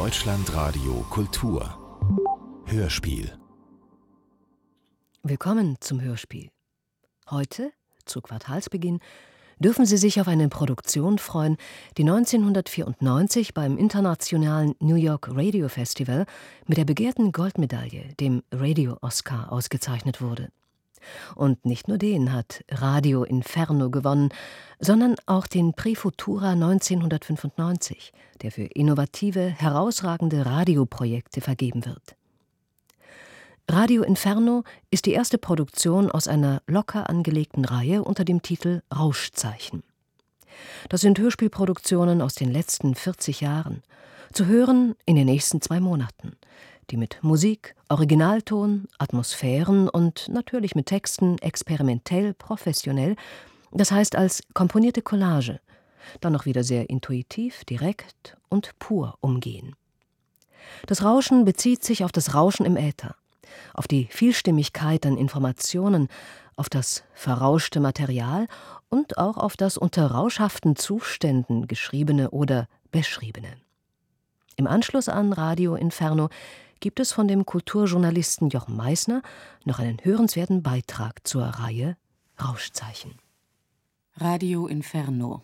Deutschlandradio Kultur Hörspiel. Willkommen zum Hörspiel. Heute, zu Quartalsbeginn, dürfen Sie sich auf eine Produktion freuen, die 1994 beim internationalen New York Radio Festival mit der begehrten Goldmedaille, dem Radio-Oscar, ausgezeichnet wurde. Und nicht nur den hat Radio Inferno gewonnen, sondern auch den Prix Futura 1995, der für innovative, herausragende Radioprojekte vergeben wird. Radio Inferno ist die erste Produktion aus einer locker angelegten Reihe unter dem Titel Rauschzeichen. Das sind Hörspielproduktionen aus den letzten 40 Jahren, zu hören in den nächsten 2 Monaten, die mit Musik, Originalton, Atmosphären und natürlich mit Texten experimentell, professionell, das heißt als komponierte Collage, dann noch wieder sehr intuitiv, direkt und pur umgehen. Das Rauschen bezieht sich auf das Rauschen im Äther, auf die Vielstimmigkeit an Informationen, auf das verrauschte Material und auch auf das unter rauschhaften Zuständen geschriebene oder beschriebene. Im Anschluss an Radio Inferno gibt es von dem Kulturjournalisten Jochen Meissner noch einen hörenswerten Beitrag zur Reihe Rauschzeichen. Radio Inferno.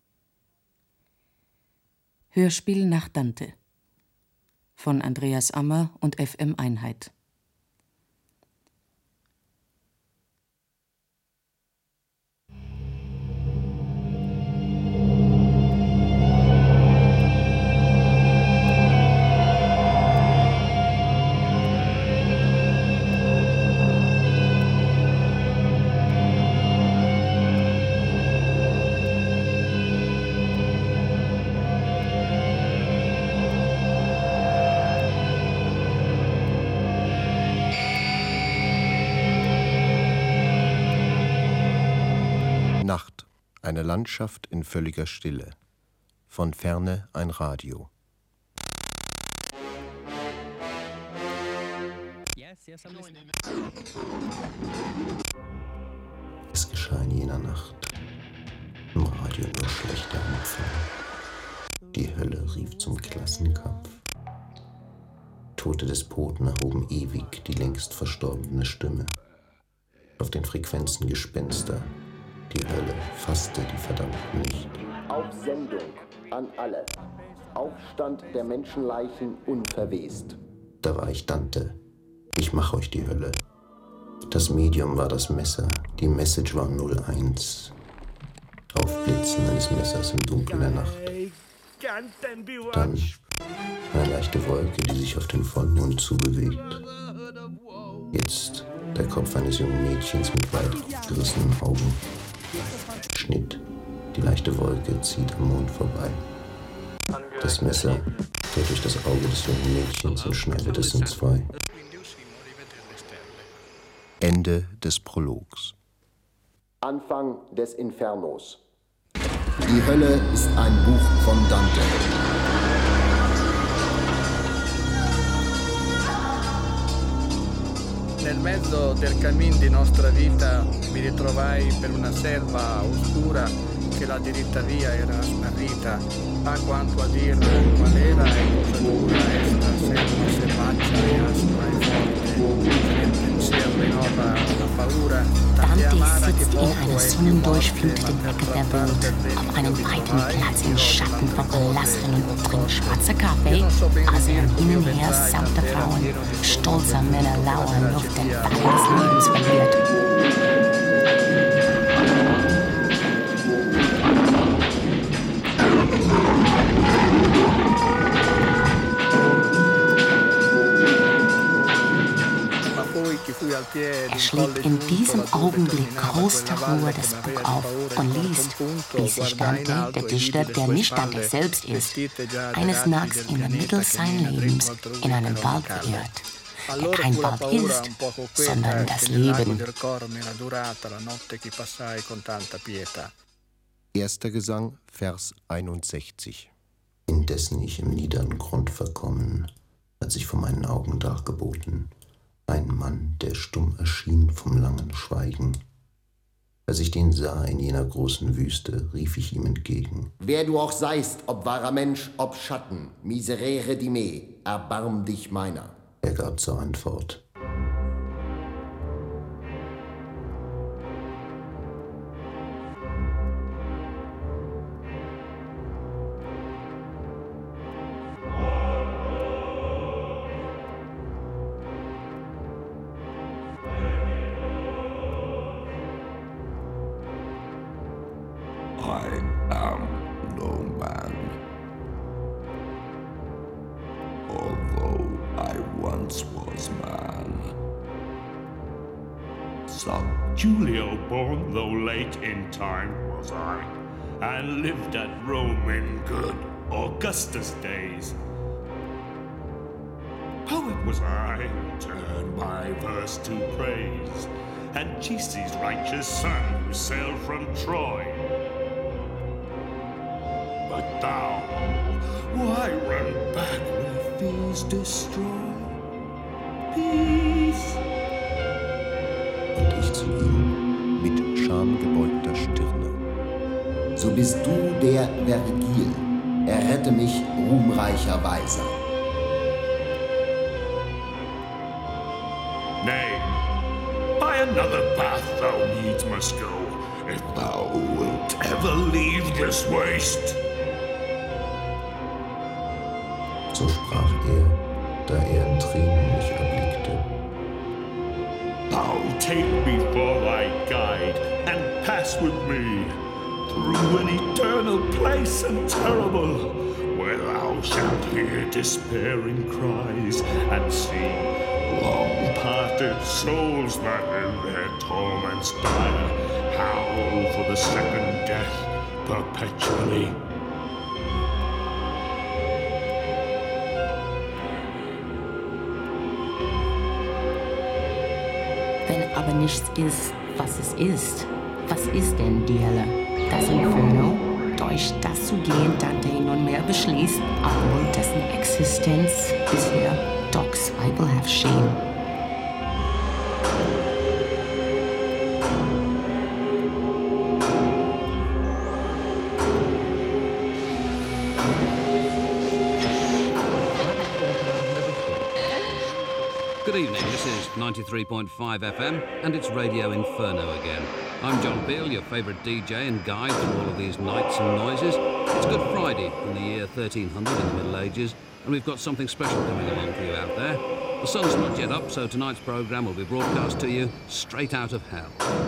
Hörspiel nach Dante von Andreas Ammer und FM Einheit. Nacht, eine Landschaft in völliger Stille. Von ferne ein Radio. Es geschah in jener Nacht. Im Radio nur schlechter Empfang. Die Hölle rief zum Klassenkampf. Tote Despoten erhoben ewig die längst verstorbene Stimme. Auf den Frequenzen Gespenster. Die Hölle fasste die Verdammten nicht. Auf Sendung an alle. Aufstand der Menschenleichen unverwest. Da war ich Dante. Ich mach euch die Hölle. Das Medium war das Messer. Die Message war 01. Aufblitzen eines Messers im Dunkel der Nacht. Dann eine leichte Wolke, die sich auf den Vollmond zubewegt. Jetzt der Kopf eines jungen Mädchens mit weit aufgerissenen Augen. Schnitt. Die leichte Wolke zieht am Mond vorbei. Das Messer geht durch das Auge des jungen Mädchens und schneidet es in 2. Ende des Prologs. Anfang des Infernos. Die Hölle ist ein Buch von Dante. Nel mezzo del cammin di nostra vita mi ritrovai per una selva oscura che la diritta via era smarrita, a quanto a dir qual era e cosa dura esta selva selvaggia e aspra e forte, nel pensiero rinnova la paura. Dante sitzt in einer sonnendurchfluteten Ecke der Welt, auf einem weiten Platz im Schatten von Palästen und trinkt schwarzer Kaffee, als er hin und her sanfte Frauen, stolzer Männer lauern, Luft den Wein des Lebens verliert. Er schlägt in diesem Augenblick größte Ruhe das Buch auf und liest, wie sich Dante, der Dichter, der nicht Dante selbst ist, eines Nachts in der Mitte seines Lebens in einen Wald verirrt, der kein Wald ist, sondern das Leben. Erster Gesang, Vers 61. Indessen ich im niederen Grund verkommen, hat sich vor meinen Augen dargeboten, ein Mann, der stumm erschien vom langen Schweigen. Als ich den sah in jener großen Wüste, rief ich ihm entgegen: Wer du auch seist, ob wahrer Mensch, ob Schatten, miserere di me, erbarm dich meiner. Er gab zur Antwort: Julio born, though late in time was I, and lived at Rome in good Augustus days. Poet was I, turned my verse to praise, Anchises' righteous son who sailed from Troy. But thou, why run back with these destroy? Peace. Und ich zu ihm mit schamgebeugter Stirne: So bist du der Vergil, errette mich ruhmreicher Weiser. Nay, by another path thou needs must go, if thou wilt ever leave this waste. So sprach da in Tränen mich erblickte: Thou take me for thy guide, and pass with me through an eternal place and terrible, where thou shalt hear despairing cries, and see long-parted souls that in their torments dire howl for the second death perpetually. Wenn aber nichts ist, was es was ist denn die Hölle? Das Inferno, durch das zu gehen Dante nunmehr beschließt, obwohl dessen Existenz bisher doch zweifelhaft schien. Good evening, this is 93.5 FM and it's Radio Inferno again. I'm John Peel, your favourite DJ and guide through all of these nights and noises. It's Good Friday in the year 1300 in the Middle Ages, and we've got something special coming along for you out there. The sun's not yet up, so tonight's programme will be broadcast to you straight out of hell.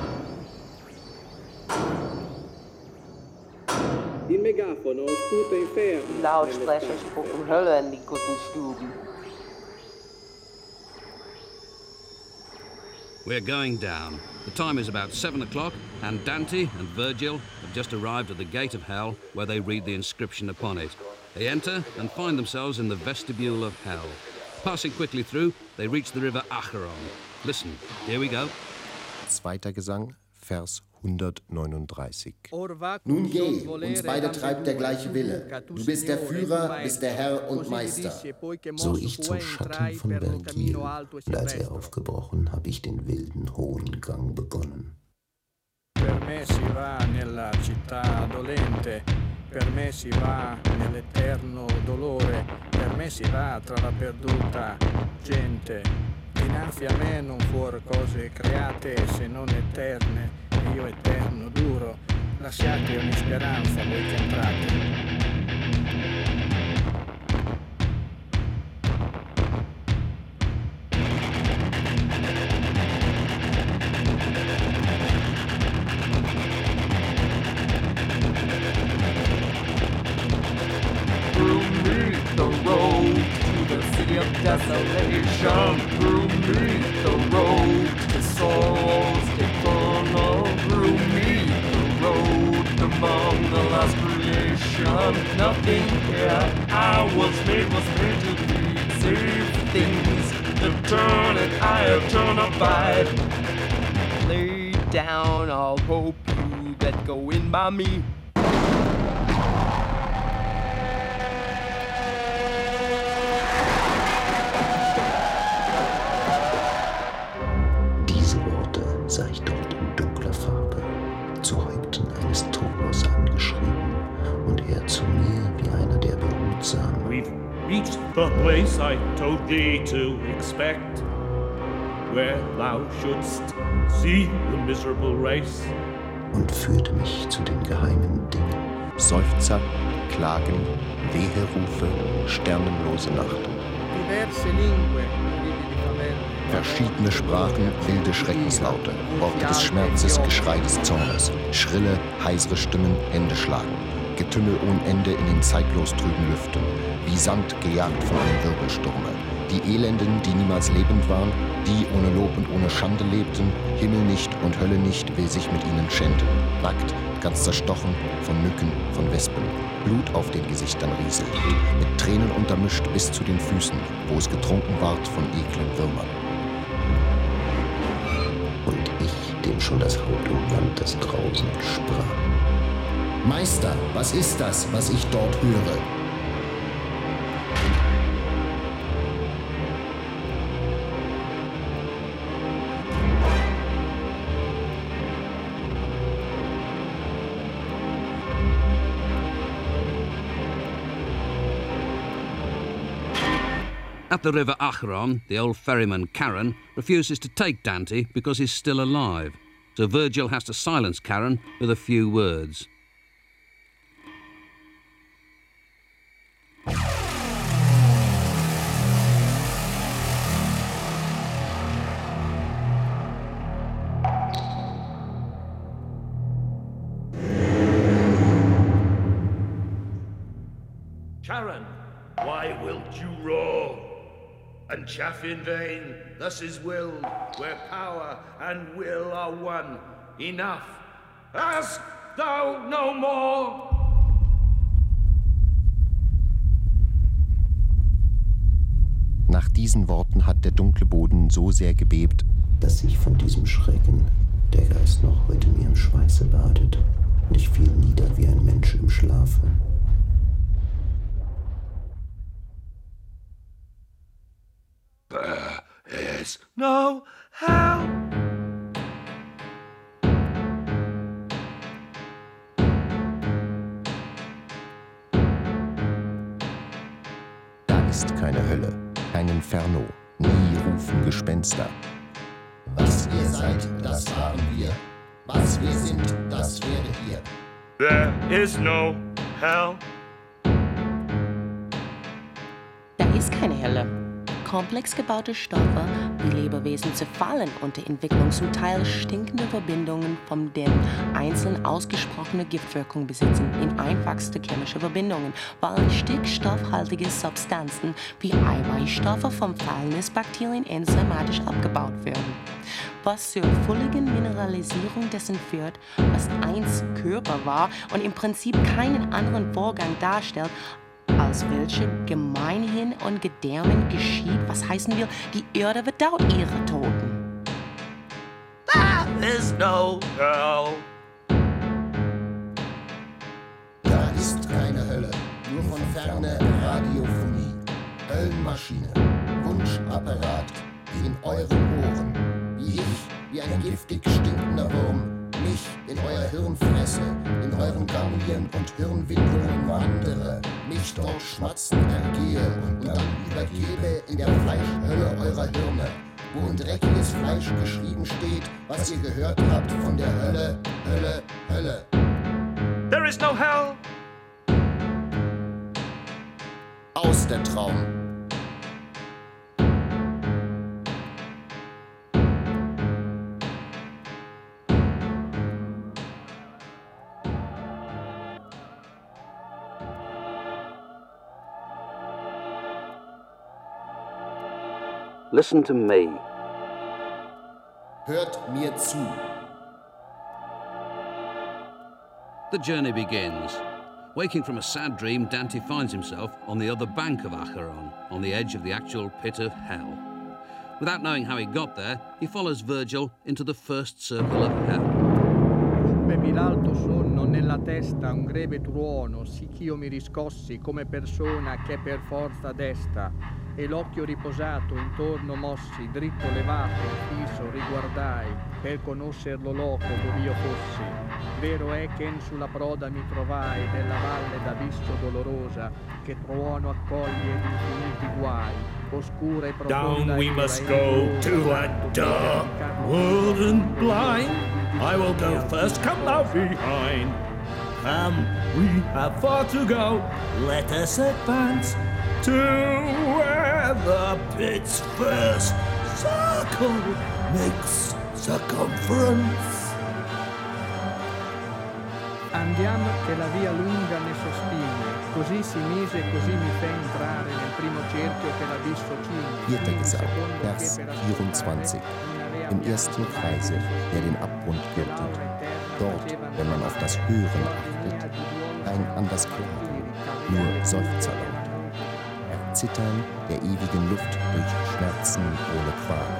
Il megafono sputa inferno. Lautsprecher spucken Hölle in die guten Stuben. We're going down. The time is about 7 o'clock, and Dante and Virgil have just arrived at the gate of hell, where they read the inscription upon it. They enter and find themselves in the vestibule of hell. Passing quickly through, they reach the river Acheron. Listen, here we go. Zweiter Gesang, Vers 139. Nun geh, uns beide treibt der gleiche Wille. Du bist der Führer, bist der Herr und Meister. So ich zum Schatten von Vergil, und als er aufgebrochen, hab ich den wilden, hohen Gang begonnen. Per me si va nella città dolente, per me si va nell'eterno dolore, per me si va tra la perduta gente. Dinanzi a me non fuor cose create se non eterne, e io eterno duro, lasciate ogni speranza voi che entrate. Desolation through me, the road to sorrows eternal. Through me, the road among the last creation. Nothing here I was made to be. Save things that turn and I have turned abide. Lay down, I'll hope you that go in by me. Sah ich dort in dunkler Farbe reached the place I told thee to expect, where thou shouldst see the miserable race. Und führte mich zu den geheimen Dingen. Seufzer, Klagen, Weherufe, sternenlose Nacht. Diverse lingue, verschiedene Sprachen, wilde Schreckenslaute, Worte des Schmerzes, Geschrei des Zornes, schrille, heisere Stimmen, Hände schlagen, Getümmel ohne Ende in den zeitlos trüben Lüften, wie Sand gejagt von einem Wirbelsturme. Die Elenden, die niemals lebend waren, die ohne Lob und ohne Schande lebten, Himmel nicht und Hölle nicht will sich mit ihnen schänden. Nackt, ganz zerstochen, von Mücken, von Wespen, Blut auf den Gesichtern rieselt, mit Tränen untermischt bis zu den Füßen, wo es getrunken ward von eklen Würmern. Und ich, dem schon das Haut umwand, das Grausen sprach: Meister, was ist das, was ich dort höre? At the river Acheron, the old ferryman Charon refuses to take Dante because he's still alive. So Virgil has to silence Charon with a few words. Charon, why wilt you roar and chaff in vain? Thus is willed, where power and will are one. Enough, ask thou no more. Nach diesen Worten hat der dunkle Boden so sehr gebebt, dass sich von diesem Schrecken der Geist noch heute mir im Schweiße badet, und ich fiel nieder wie ein Mensch im Schlafe. There is no hell. Da ist keine Hölle, kein Inferno, nie rufen Gespenster. Was ihr seid, das waren wir. Was wir sind, das werdet ihr. There is no hell. Da ist keine Hölle. Komplex gebaute Stoffe wie Lebewesen zerfallen unter Entwicklung, zum Teil stinkende Verbindungen, von denen einzeln ausgesprochene Giftwirkung besitzen, in einfachste chemische Verbindungen, weil stickstoffhaltige Substanzen wie Eiweißstoffe vom Fäulnisbakterien enzymatisch abgebaut werden. Was zur völligen Mineralisierung dessen führt, was einst Körper war und im Prinzip keinen anderen Vorgang darstellt, als welche gemeinhin und Gedärmen geschieht, was heißen will, die Erde verdaut ihre Toten. There is no hell. Da ist keine Hölle, nur von ferne Radiophonie, Höllenmaschine, Wunschapparat in euren Ohren, wie ein giftig stinkender Wurm, mich in euer Hirn fresse, in euren Ganglien und Hirnwindungen wandere, mich dort schmatzend ergehe und dann übergebe in der Fleischhölle eurer Hirne, wo in dreckiges Fleisch geschrieben steht, was ihr gehört habt von der Hölle, Hölle, Hölle. There is no hell. Aus der Traum. Listen to me. Hört mir zu. The journey begins. Waking from a sad dream, Dante finds himself on the other bank of Acheron, on the edge of the actual pit of hell. Without knowing how he got there, he follows Virgil into the first circle of hell. Ruppemi l'alto sonno nella testa un greve tuono, sì ch'io mi riscossi come persona che per forza desta. e l'occhio riposato intorno mossi, dritto levato, fisso, riguardai, per conoscerlo loco dov'io fossi. Vero è che sulla proda mi trovai della valle d'abisso dolorosa, che tuono accoglie di infiniti guai, oscura e profonda. Down we must go to that dark world and blind. I will go first, come thou behind. We have far to go, let us advance to where the pit's first circle makes circumference. Andiamo che la via lunga ne sostiene, così si mise e così mi fe entrare nel primo cerchio che l'abisso cigne. 4. Gesang, Vers 24. Im ersten Kreise, der den Abgrund gürtet. Dort, wenn man auf das Hören achtet, kein anders Klagen, nur Seufzer laut. Erzittern der ewigen Luft durch Schmerzen ohne Qual.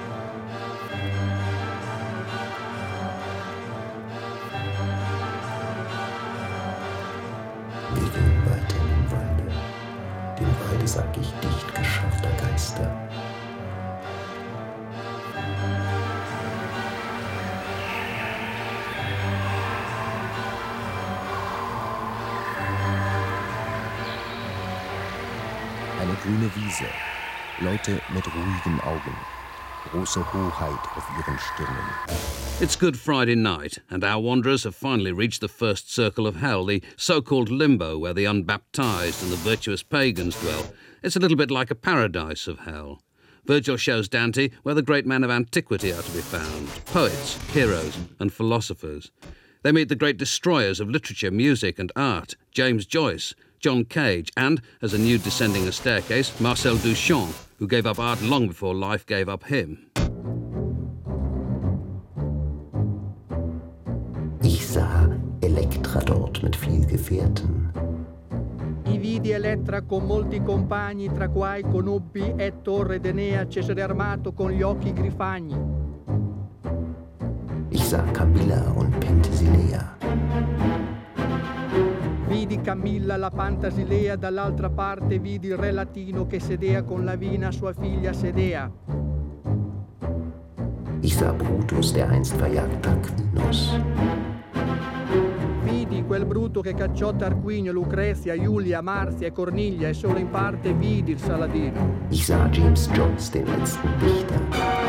Wir gehen weiter im Walde, dem Walde sag ich dicht geschaffter Geister. Eine grüne Wiese, Leute mit ruhigen Augen, große Hoheit auf ihren Stirnen. It's Good Friday night, and our wanderers have finally reached the first circle of hell, the so-called limbo where the unbaptized and the virtuous pagans dwell. It's a little bit like a paradise of hell. Virgil shows Dante where the great men of antiquity are to be found, poets, heroes and philosophers. They meet the great destroyers of literature, music and art, James Joyce, John Cage, and, as a nude descending a staircase, Marcel Duchamp, who gave up art long before life gave up him. Ich sah Elektra dort mit viel Gefährten. I vidi Elettra con molti compagni, tra quai conobbi Ettore ed Enea, Cesare armato con gli occhi grifagni. Ich sah Camilla und Penthesilea. Vidi Camilla la Pantasilea, dall'altra parte vidi il re latino che sedea con Lavina sua figlia Sedea. Ich sah Brutus, der einst verjagt Tarquinius. Vidi quel Bruto che cacciò Tarquinio, Lucrezia, Julia, Marzia e Corniglia, e solo in parte vidi il Saladino. Ich sah James Joyce, den letzten Dichter.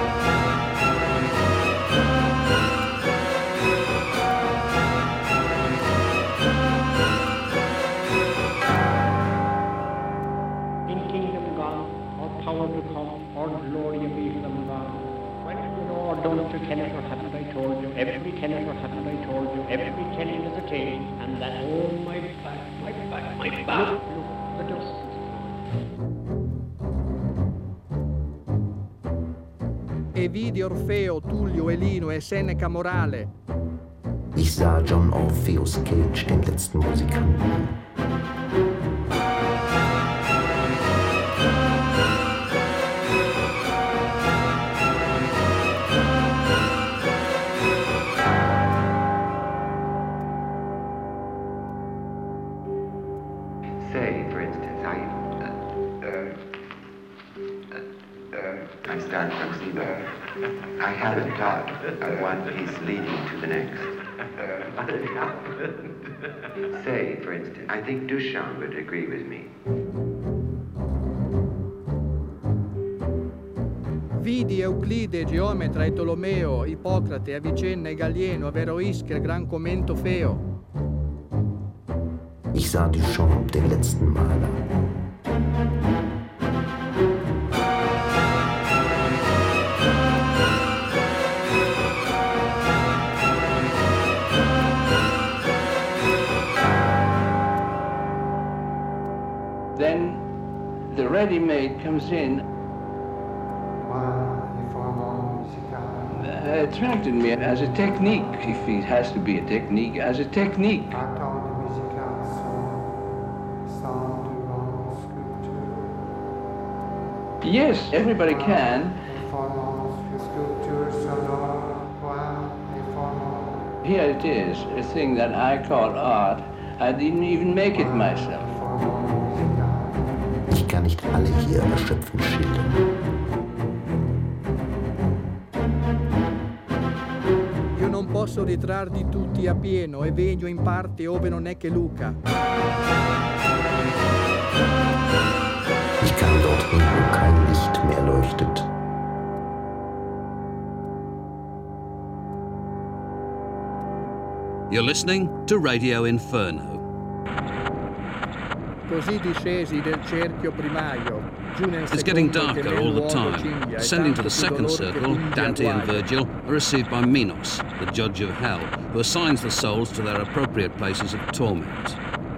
Tennis or hadn't I told you, every tennis or hadn't I told you, every tennis is a tale, and that, oh, my back, my back, my back, look, the dust. E vidi Orfeo, Tullio, Elino e Seneca Morale. Ich sah John Orpheus Cage, den letzten Musikanten. I haven't taught one piece leading to the next. Say, for instance, I think Duchamp would agree with me. Vidi Euclide, Geometra e Tolomeo, Ippocrate, Avicenna e Gallieno, Averroische, il gran commento Feo. Ich sah Duchamp, den letzten Maler. Then the ready-made comes in. Attracted me as a technique, if it has to be a technique, as a technique. Yes, everybody can. Here it is, a thing that I call art. I didn't even make it myself. Ich kann nicht alle ihr erschöpfend schildern. Io non posso ritrarli tutti a pieno e vegno in parte ove non è che Luca. Ich kann dorthin, wo kein Licht mehr leuchtet. You're listening to Radio Inferno. Così discesi del cerchio primaio, giù nel It's getting secondo darker che all the nel luogo time. cinghia, e Descending to tanto the più second dolor che circle, quindi Dante and agguaglia. Virgil are received by Minos, the judge of hell, who assigns the souls to their appropriate places of torment.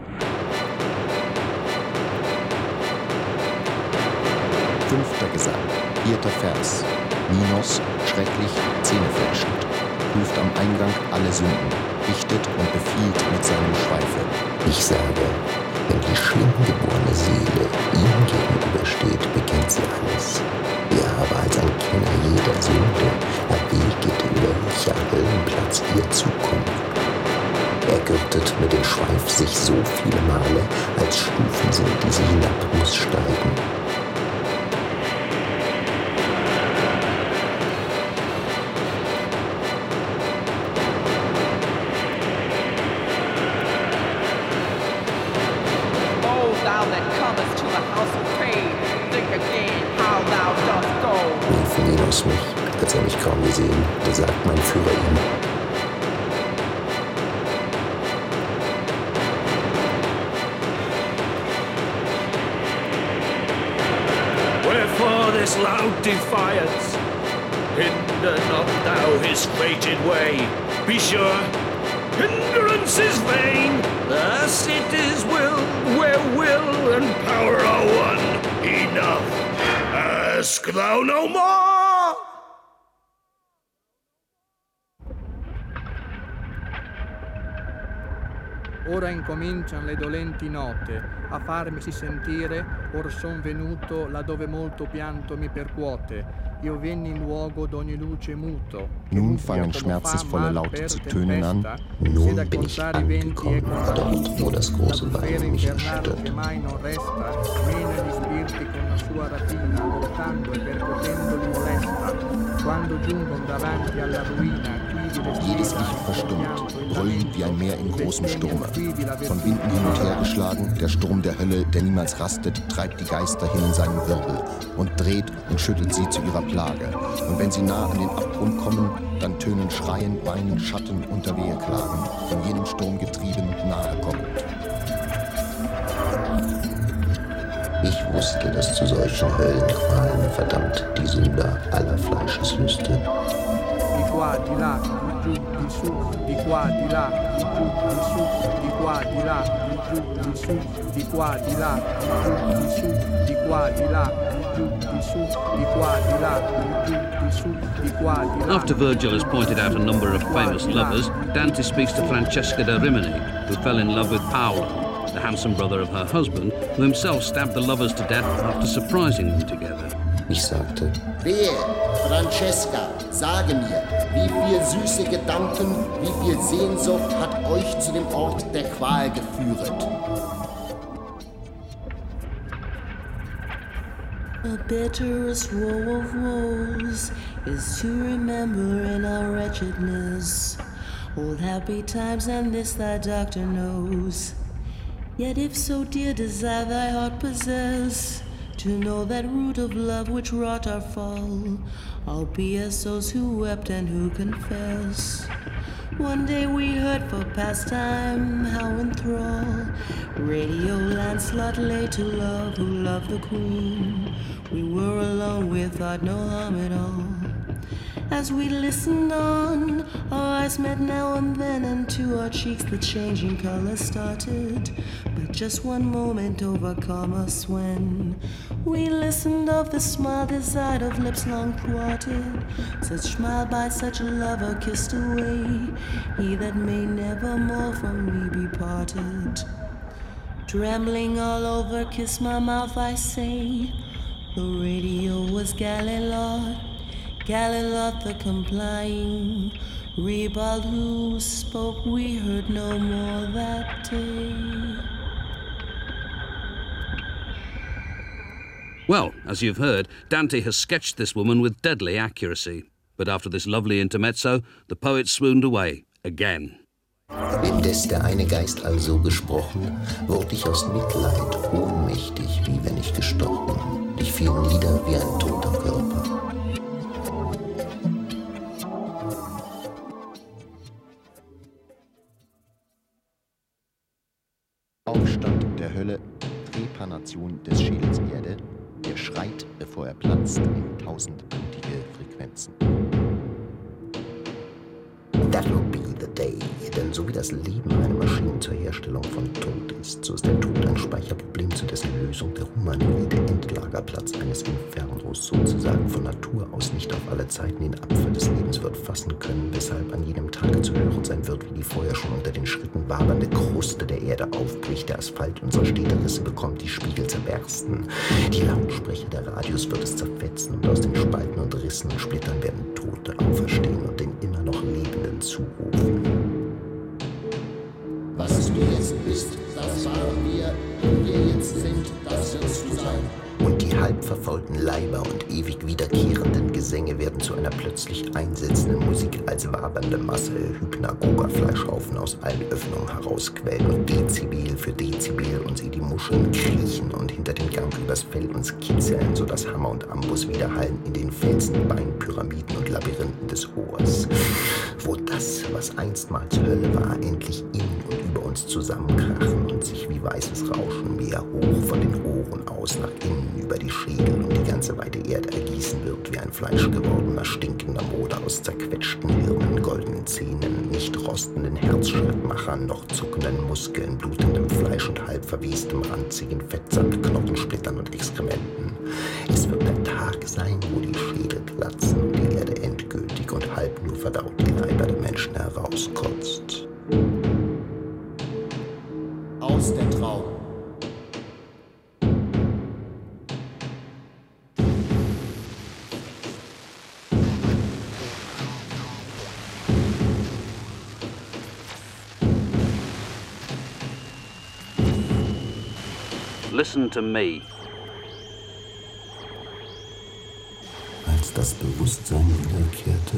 Fünfter Gesang, 4. Vers. Minos, schrecklich, zähnefletschend, prüft am Eingang alle Sünden, richtet und befiehlt mit seinem Schweife. Ich sage, wenn die schlimm geborene Seele ihm gegenübersteht, bekennt sie alles. Er aber als ein Kenner jeder Sünde erwäget, über welcher Höllenplatz ihr zukommt. Er gürtet mit dem Schweif sich so viele Male, als Stufen sind, die sie hinab muss steigen. Minos mich, als er mich kaum gesehen, da sagt mein Führer ihm: Wherefore this loud defiance? Hinder not thou his fated way. Be sure, hindrance is vain. Thus it is will, where will and power are one. Enough. Ask thou no more. Ora incomincian le dolenti note a farmisi sentire, or son venuto là dove molto pianto mi percuote. Io venni in luogo d'ogni luce muto. Nun fangen schmerzensvolle Laute zu tönen an. Nun bin ich angekommen, dort, wo das große Weinen mich erschüttert. Jedes Licht verstummt, brüllend wie ein Meer in großem Sturme. Von Winden hin und her geschlagen, der Sturm der Hölle, der niemals rastet, treibt die Geister hin in seinen Wirbel und dreht und schüttelt sie zu ihrer Plage. Und wenn sie nah an den Abgrund kommen, dann tönen Schreien, Weinen, Schatten und Weheklagen, von jenem Sturm getrieben, nahe kommend. Ich wusste, dass zu solchen Höllenqualen verdammt die Sünder aller Fleischeslüste. Di qua, di là, di giù, di su, di qua, di là, di giù, di su, di qua, di là, di giù, di su, di qua, di là, di giù, di su, di qua, di là, di giù, di su, di qua, di là, di giù, di su, di qua, di là. After Virgil has pointed out a number of famous lovers, Dante speaks to Francesca da Rimini, who fell in love with Paolo, the handsome brother of her husband, who himself stabbed the lovers to death after surprising them together. Ich sagte: Wehe, Francesca, sage mir, wie viel süße Gedanken, wie viel Sehnsucht hat euch zu dem Ort der Qual geführet? The bitterest woe of woes is to remember in our wretchedness old happy times, and this thy doctor knows. Yet if so dear desire thy heart possess, to know that root of love which wrought our fall, all be as those who wept and who confess. One day we heard for pastime how in thrall Radio Lancelot lay to love who loved the queen. We were alone, we thought no harm at all. As we listened on, our eyes met now and then, and to our cheeks the changing color started. But just one moment overcome us when we listened of the smile desired of lips long thwarted. Such smile by such a lover kissed away, he that may never more from me be parted. Trembling all over, kiss my mouth, I say. The radio was Galilord, Galilord the complying. Ribald who spoke, we heard no more that day. Well, as you've heard, Dante has sketched this woman with deadly accuracy. But after this lovely intermezzo, the poet swooned away, again. Indes der eine Geist also gesprochen, wurde ich aus Mitleid ohnmächtig, wie wenn ich gestochen. Ich fiel nieder wie ein toter Körper. Aufstand der Hölle, Trepanation des Schädels Erde, der schreit, bevor er platzt, in tausendpuntige Frequenzen. That will be the day. Denn so wie das Leben eine Maschine zur Herstellung von Tod ist, so ist der Tod ein Speicherproblem, zu dessen Lösung der humanoide Endlagerplatz eines Infernos sozusagen von Natur aus nicht auf alle Zeiten den Apfel des Lebens wird fassen können, weshalb an jedem Tage zu hören sein wird, wie die vorher schon unter den Schritten wabernde Kruste der Erde aufbricht, der Asphalt unserer Städte Risse bekommt, die Spiegel zerbersten. Die Lautsprecher der Radios wird es zerfetzen und aus den Spalten und Rissen und Splittern werden Tote auferstehen und den immer noch Lebenden zurufen. Was du jetzt bist, das waren wir. Wo wir jetzt sind, das wirst du sein. Und die halb verfaulten Leiber und ewig wiederkehrenden Gesänge werden zu einer plötzlich einsetzenden Musik als wabernde Masse hypnagoger Fleischhaufen aus allen Öffnungen herausquellen und Dezibel für Dezibel uns in die Muscheln kriechen und hinter den Gang übers Fell uns kitzeln, sodass Hammer und Amboss widerhallen in den Felsenbeinen, Pyramiden und Labyrinthen des Ohrs. Wo das, was einstmals Hölle war, endlich in und über uns zusammenkrachen und sich wie weißes Rauschenmeer hoch von den Ohren aus nach innen über die Schädel und die ganze weite Erde ergießen wird wie ein fleischgewordener, stinkender Moder aus zerquetschten Hirnen, goldenen Zähnen, nicht rostenden Herzschrittmachern, noch zuckenden Muskeln, blutendem Fleisch und halb verwestem, ranzigen Fettsand, Knochensplittern und Exkrementen. Es wird der Tag sein, wo die Schädel platzen und die Erde endgültig und halb nur verdaut die Leiber der Menschen herauskotzt. Aus der Traum. Listen to me. Als das Bewusstsein wiederkehrte,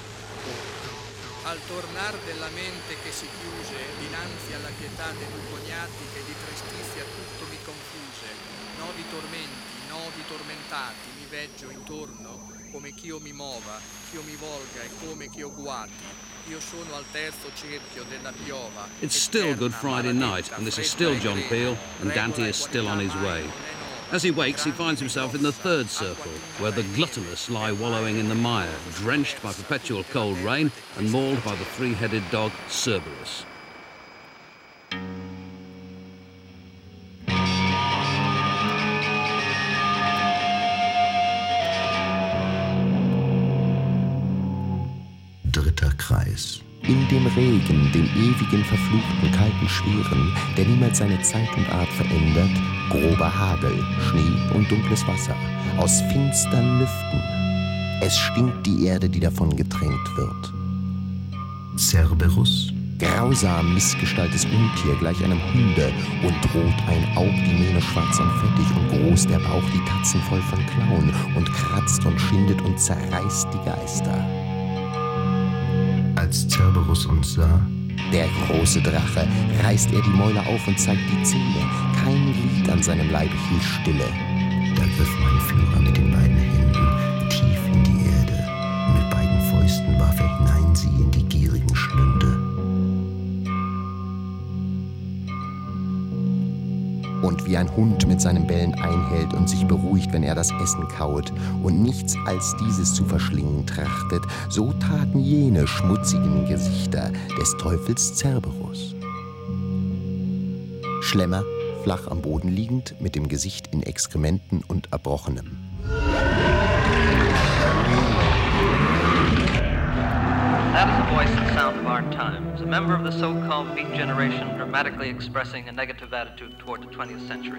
al tornar della mente che si chiuse dinanzi alla pietà delucognati che di tristizia tutto mi confuse, novi tormenti, novi tormentati mi veggio intorno, come ch'io mi mova, ch'io mi volga e come ch'io guati. Io sono al terzo cerchio della piova. It's still Good Friday night, and this is still John Peel, and Dante is still on his way. As he wakes, he finds himself in the third circle, where the gluttonous lie wallowing in the mire, drenched by perpetual cold rain and mauled by the three-headed dog Cerberus. Dritter Kreis. In dem Regen, dem ewigen, verfluchten, kalten, schweren, der niemals seine Zeit und Art verändert, grober Hagel, Schnee und dunkles Wasser, aus finstern Lüften. Es stinkt die Erde, die davon getränkt wird. Cerberus, grausam missgestaltes Untier gleich einem Hunde, und rot ein Aug die Mähne schwarz und fettig, und groß der Bauch die Tatzen voll von Klauen, und kratzt und schindet und zerreißt die Geister. Als Cerberus uns sah, der große Drache, reißt er die Mäuler auf und zeigt die Zähne. Kein Glied an seinem Leibe hielt Stille. Da griff mein Führer mit den beiden Händen tief in die Erde, und mit beiden Fäusten warf er hinein sie in die gierigen Schlünde. Und wie ein Hund mit seinem Bellen einhält und sich beruhigt, wenn er das Essen kaut und nichts als dieses zu verschlingen trachtet, so taten jene schmutzigen Gesichter des Teufels Cerberus. Schlemmer, flach am Boden liegend, mit dem Gesicht in Exkrementen und Erbrochenem. That is the voice and sound of our times, a member of the so-called Beat generation dramatically expressing a negative attitude toward the 20th century.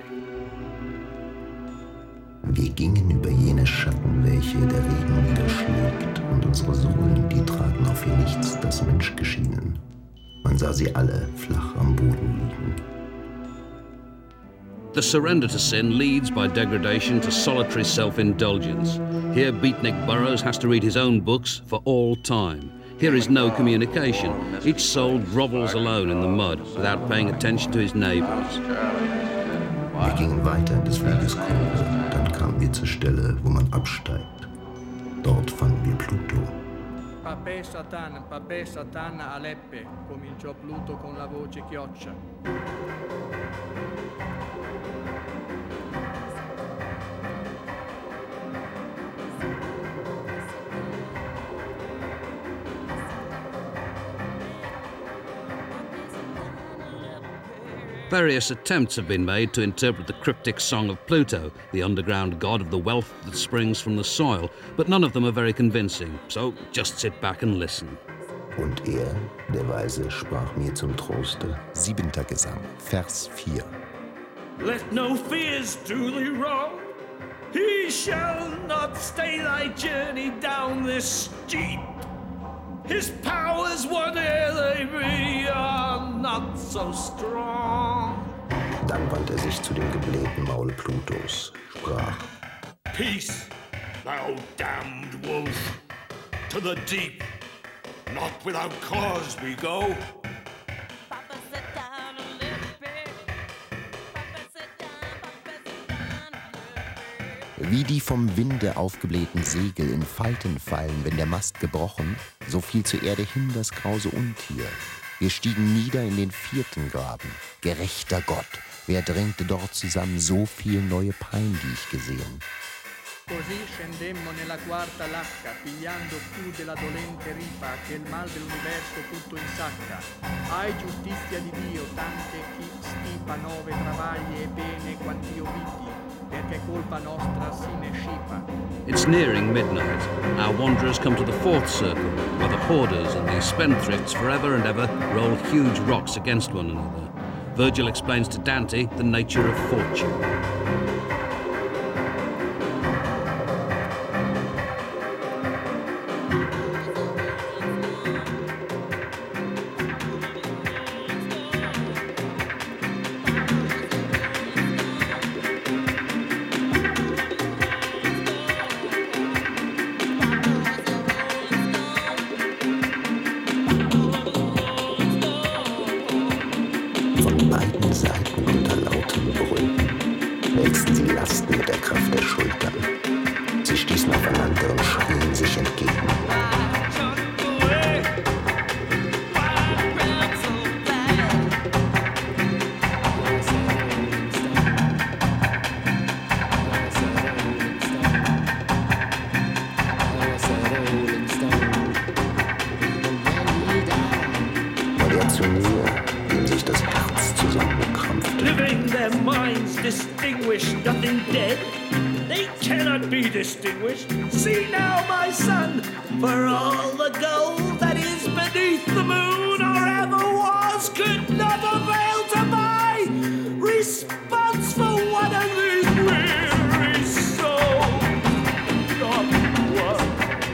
Wir gingen über jene Schatten, welche der Regen niederschlägt, und unsere Sohlen, die traten auf ihr Nichts, das Mensch geschienen. Man sah sie alle flach am Boden liegen. The surrender to sin leads by degradation to solitary self-indulgence. Here Beatnik Burrows has to read his own books for all time. Here is no communication. Each soul grovels alone in the mud without paying attention to his neighbors. Wir gingen weiter in des Weges Kurve. Dann kamen wir zur Stelle, wo man absteigt. Dort fanden wir Pluto. Papè Satan, Aleppe, cominciò Pluto con la voce chioccia. Various attempts have been made to interpret the cryptic song of Pluto, the underground god of the wealth that springs from the soil, but none of them are very convincing, so just sit back and listen. Und der Weise, sprach mir zum Troste. 7. Gesang, Vers 4. Let no fears do thee wrong. He shall not stay thy journey down this steep. His powers, whate'er they be, are not so strong. Dann wandte sich zu dem geblähten Maul Plutos, sprach: Peace, thou damned wolf, to the deep. Not without cause we go. Wie die vom Winde aufgeblähten Segel in Falten fallen, wenn der Mast gebrochen, so fiel zur Erde hin das grause Untier. Wir stiegen nieder in den 4. Graben. Gerechter Gott, wer drängte dort zusammen so viel neue Pein, die ich gesehen? Così scendemmo nella 4ª lacca, pigliando più della dolente ripa che il mal dell'universo tutto insacca. Hai giustizia di Dio, tante chi stipa 9 travagli e pene quant'io vidi, perché colpa nostra si ne scipa. It's nearing midnight. Our wanderers come to the 4th circle, where the hoarders and the spendthrifts forever and ever roll huge rocks against one another. Virgil explains to Dante the nature of fortune. See now, my son, for all the gold that is beneath the moon or ever was could not avail to buy response for one of these weary souls. Not one.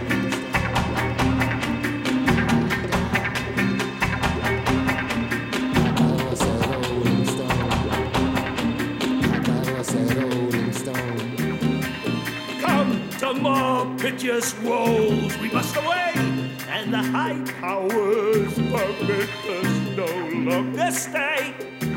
More piteous woes we must away, and the high powers permit us no longer stay.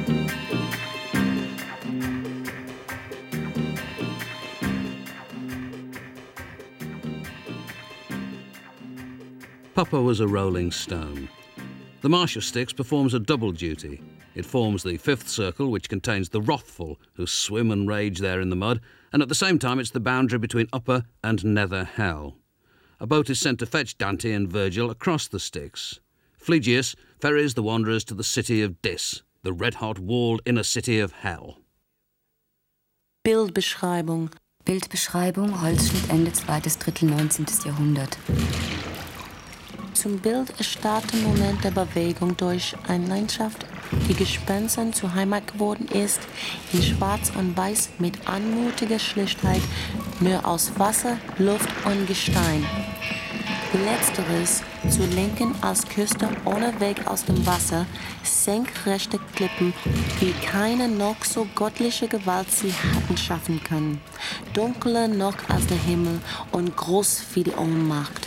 Papa was a rolling stone. The Marshall Styx performs a double duty. It forms the 5th circle, which contains the wrathful, who swim and rage there in the mud, and at the same time it's the boundary between upper and nether hell. A boat is sent to fetch Dante and Virgil across the Styx. Phlegyas ferries the wanderers to the city of Dis, the red-hot walled inner city of hell. Bildbeschreibung. Bildbeschreibung, Holzschnitt, Ende 2. Drittel 19. Jahrhundert. Zum Bild erstarrte Moment der Bewegung durch eine Landschaft, die Gespenstern zur Heimat geworden ist, in Schwarz und Weiß mit anmutiger Schlichtheit, nur aus Wasser, Luft und Gestein. Letzteres zu lenken als Küste ohne Weg aus dem Wasser, senkrechte Klippen, wie keine noch so göttliche Gewalt sie hatten schaffen können, dunkler noch als der Himmel und groß wie die Ohnmacht.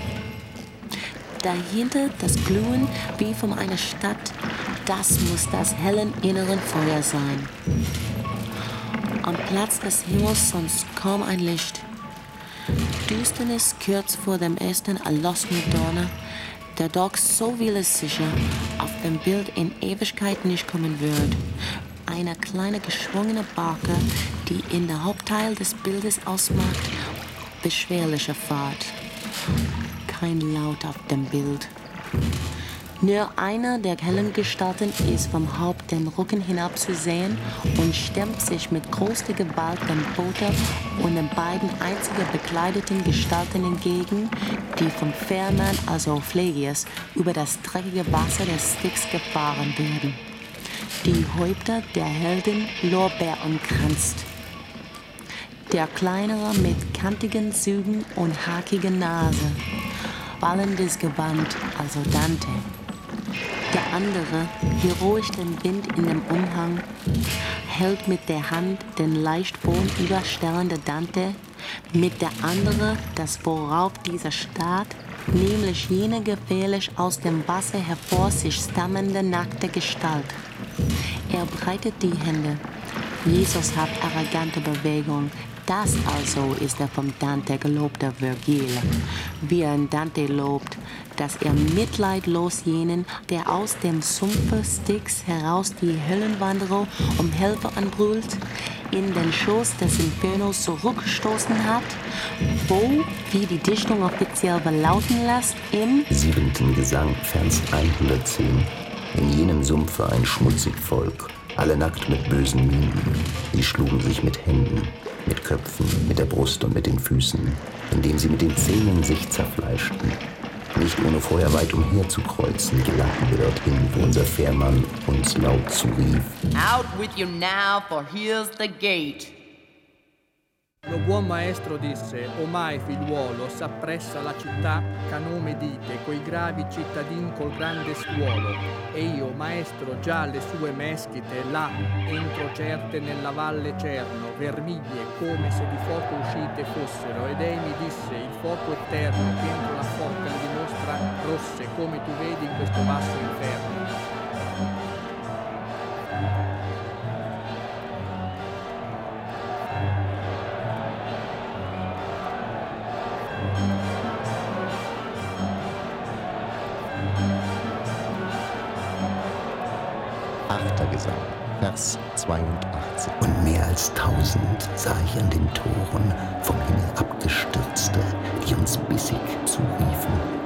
Dahinter das Glühen wie von einer Stadt, das muss das hellen inneren Feuer sein. Am Platz des Himmels sonst kaum ein Licht. Düsternis kurz vor dem ersten erloschenen Donner, der doch, so will es sicher, auf dem Bild in Ewigkeit nicht kommen wird. Eine kleine geschwungene Barke, die in der Hauptteil des Bildes ausmacht, beschwerliche Fahrt. Kein Laut auf dem Bild. Nur einer der hellen Gestalten ist vom Haupt den Rücken hinab zu sehen und stemmt sich mit größter Gewalt dem Boote und den beiden einzigen bekleideten Gestalten entgegen, die vom Fährmann, also Phlegias, über das dreckige Wasser des Styx gefahren werden. Die Häupter der Helden Lorbeer umkranzt. Der kleinere mit kantigen Zügen und hakigen Nase. Wallendes Gewand, also Dante. Der andere, heroisch den Wind in dem Umhang, hält mit der Hand den leicht vornüberstellenden Dante, mit der andere das worauf dieser starrt, nämlich jene gefährlich aus dem Wasser hervor sich stammende nackte Gestalt. Er breitet die Hände. Jesus hat arrogante Bewegung. Das also ist der vom Dante gelobte Vergil, wie er Dante lobt, dass er mitleidlos jenen, der aus dem Sumpfe Styx heraus die Höllenwanderer um Hilfe anbrüllt, in den Schoß des Infernos zurückgestoßen hat, wo, wie die Dichtung offiziell verlauten lässt, im 7. Gesang, Vers 110, in jenem Sumpfe ein schmutzig Volk, alle nackt mit bösen Mienen, die schlugen sich mit Händen, mit Köpfen, mit der Brust und mit den Füßen, indem sie mit den Zähnen sich zerfleischten. Nicht ohne vorher weit umherzukreuzen, gelangten wir dorthin, wo unser Fährmann uns laut zurief: Out with you now, for here's the gate. Lo buon maestro disse: O mai figliuolo, s'appressa la città ch'a nome dite, coi gravi cittadin col grande stuolo. E io, maestro, già le sue meschite, là, entro certe nella valle Cerno, vermiglie, come se di fuoco uscite fossero. Ed ei mi disse: il fuoco eterno, che entro la forca le dimostra rosse, come tu vedi in questo basso inferno. Gesang, Vers 82. Und mehr als 1000 sah ich an den Toren vom Himmel abgestürzte, die uns bissig zuriefen.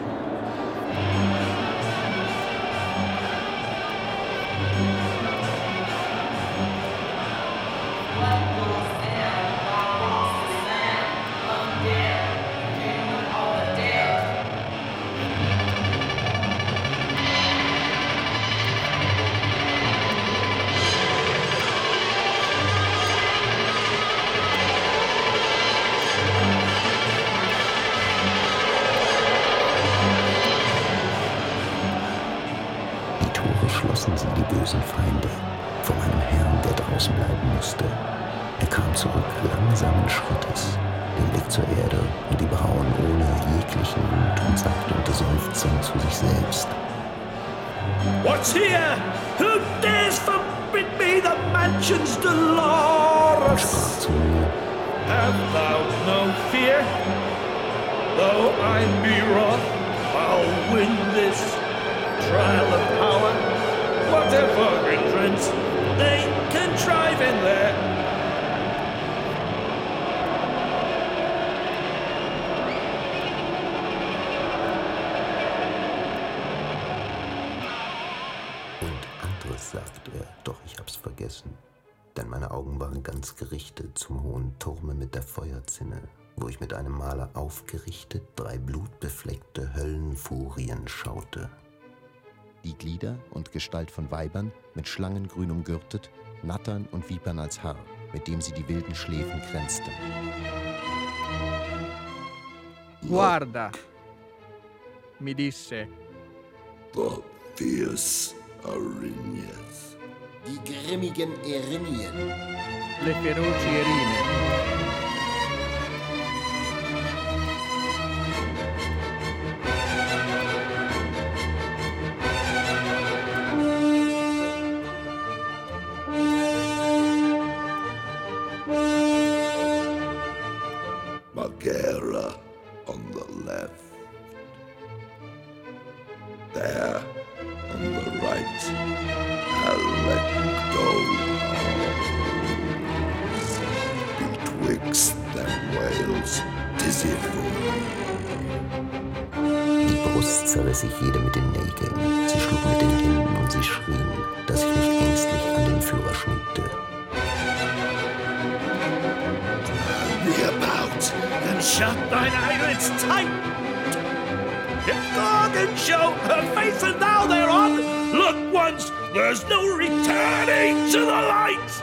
Schlossen sie die bösen Feinde vor meinem Herrn, der draußen bleiben musste. Er kam zurück langsamen Schrittes, den Blick zur Erde und die Brauen ohne jeglichen Mut und sagte unter Seufzern zu sich selbst: What's here? Who dares forbid me the mansions Dolores? Und sprach zu mir: Have thou no fear? Though I be wroth, I'll win this trial of power. Whatever entrance they contrive in there. Und anderes sagt er, doch ich hab's vergessen. Denn meine Augen waren ganz gerichtet zum hohen Turme mit der Feuerzinne, wo ich mit einem Male aufgerichtet 3 blutbefleckte Höllenfurien schaute. Die Glieder und Gestalt von Weibern, mit Schlangengrün umgürtet, Nattern und Vipern als Haar, mit dem sie die wilden Schläfen kränzten. Guarda, mi disse: Fierce Erinyes. Die grimmigen Erinien. Le feroci Erine. Margera on the left. There on the right. Alecto. Betwixt them whales dizzy for me. Die Brust zerriss sich jede mit den Nägeln. Sie schlug mit den Händen und sie schrien, dass ich mich ängstlich an den Führer schmiegte. Be about and shut thine eyelids tight. If God can show her face and thou thereon, look once, there's no returning to the light.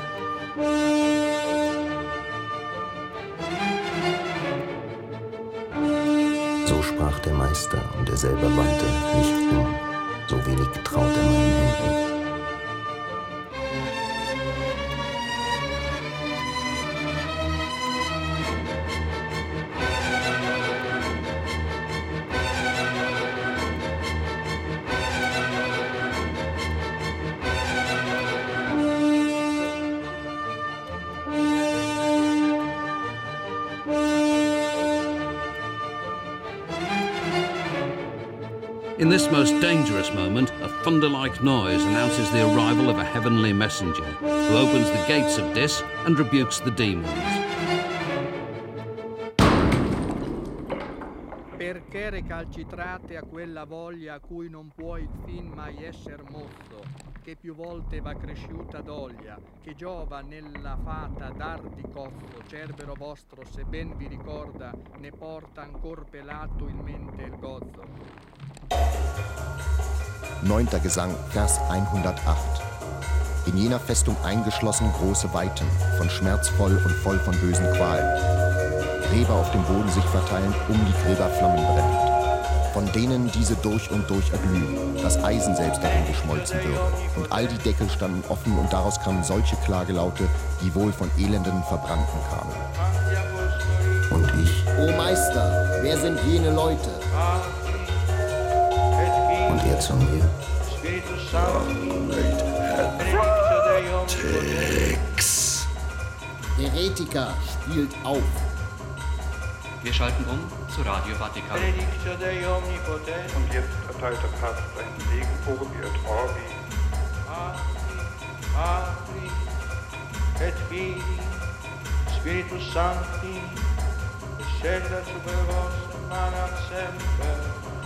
So sprach der Meister und er selber wandte nicht um, so wenig getraut er meinen Händen. In this most dangerous moment, a thunder-like noise announces the arrival of a heavenly messenger who opens the gates of Dis and rebukes the demons. Perché recalcitrate a quella voglia a cui non può il fin mai esser mosso, che più volte va cresciuta d'oglia, che giova nella fata dar di coffo, cerbero vostro, se ben vi ricorda, ne porta ancor pelato il mente il gozzo. 9. Gesang, Vers 108. In jener Festung eingeschlossen große Weiten, von schmerzvoll und voll von bösen Qualen. Gräber auf dem Boden sich verteilend, die Gräber Flammen brennend. Von denen diese durch und durch erglühen, das Eisen selbst darin geschmolzen würde. Und all die Deckel standen offen und daraus kamen solche Klagelaute, die wohl von elenden Verbrannten kamen. Und ich? O Meister, wer sind jene Leute? Und er zu mir? Heretiker spielt auf. Wir schalten um zu Radio Vatikan. Und jetzt erteilt der Papst seinen Segen Urbi et Orbi. Patri et Filii Spiritus Sancti, descendat super vos et manat semper.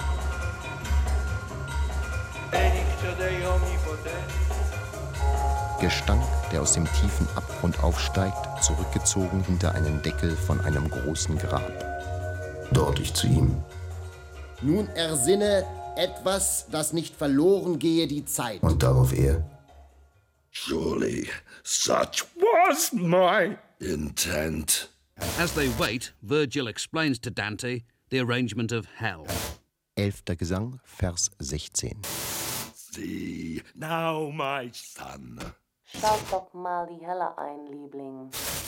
Benedictio Dei omnipotens. Gestank, der aus dem tiefen Abgrund aufsteigt, zurückgezogen hinter einen Deckel von einem großen Grab. Dort ich zu ihm. Nun ersinne etwas, das nicht verloren gehe die Zeit. Und darauf er. Surely such was my intent. As they wait, Virgil explains to Dante the arrangement of hell. 11. Gesang, Vers 16. See now, my son. Schalt doch mal die Hölle ein, Liebling.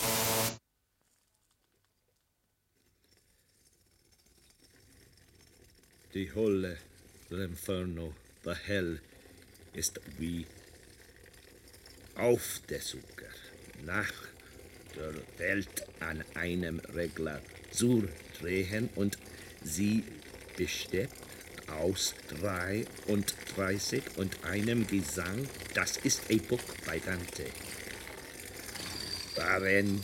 Die Hölle, l'Inferno, the Hell, ist wie auf der Suche nach der Welt an einem Regler zu drehen und sie besteht aus 33 und einem Gesang, das ist ein Buch bei Dante. Darin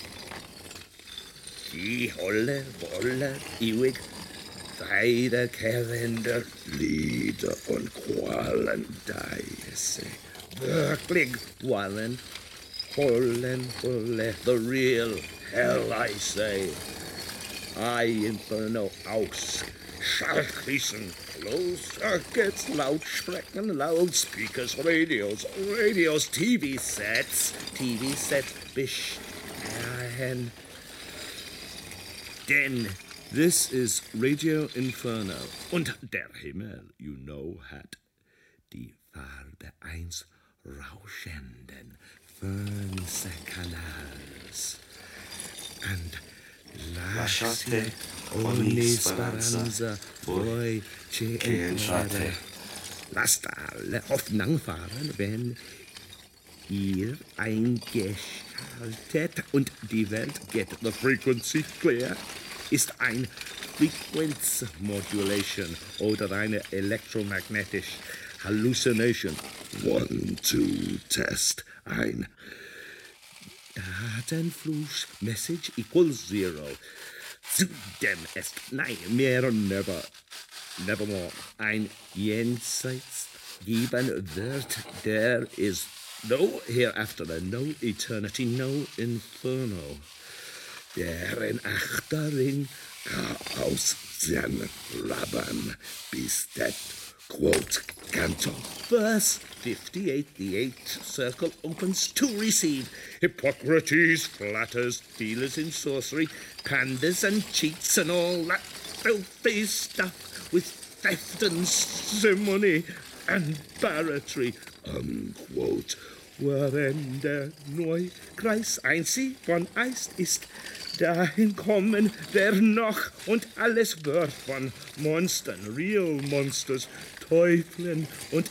die Hölle wolle ewig wiederkehrende Lieder und Qualen deise. Wirklich wollen Hölle, the real hell I say. Inferno aus. Schallkrisen, closed circuits, Lautsprechen, loudspeakers, radios, TV sets bis dahin. Denn This is Radio Inferno. Und der Himmel, you know, hat die Farbe eines rauschenden Fernsehkanals. And lasciate ogni speranza voi ci entrare. Lasst alle Hoffnung fahren, wenn ihr eingeschaltet und die Welt get the frequency clear, ist ein Frequency Modulation oder eine electromagnetic hallucination. 1, 2, test, ein Datenfluss, Message equals 0. Zudem ist, nein, mehr und nevermore, ein Jenseits geben wird, there is no hereafter, no eternity, no inferno. Deren Achterin aus seinen Rabbern bis that quote canto. Verse 58, the 8th circle opens to receive. Hippocrates flatters dealers in sorcery, panders and cheats and all that filthy stuff with theft and simony and barratry, unquote. Worin der Neukreis einzig von Eist ist, dahin kommen wer noch und alles wird von Monstern, real Monsters, Teufeln und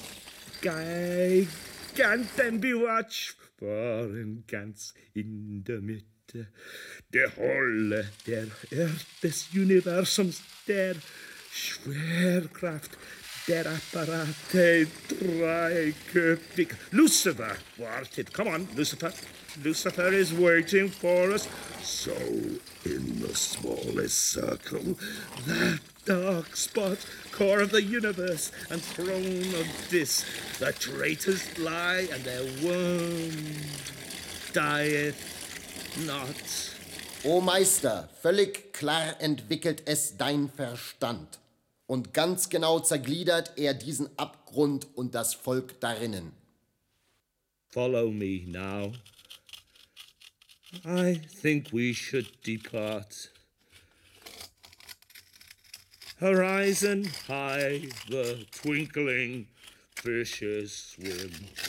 Giganten bewatcht, waren ganz in der Mitte der Holle der Erde des Universums, der Schwerkraft, der Apparate dreiköpfig. Lucifer wartet. Come on, Lucifer. Lucifer is waiting for us. So, in the smallest circle, that dark spot, core of the universe and throne of this, the traitors lie and their worm dieth not. O Meister, völlig klar entwickelt es dein Verstand. Und ganz genau zergliedert er diesen Abgrund und das Volk darinnen. Follow me now. I think we should depart. Horizon high, the twinkling fishes swim.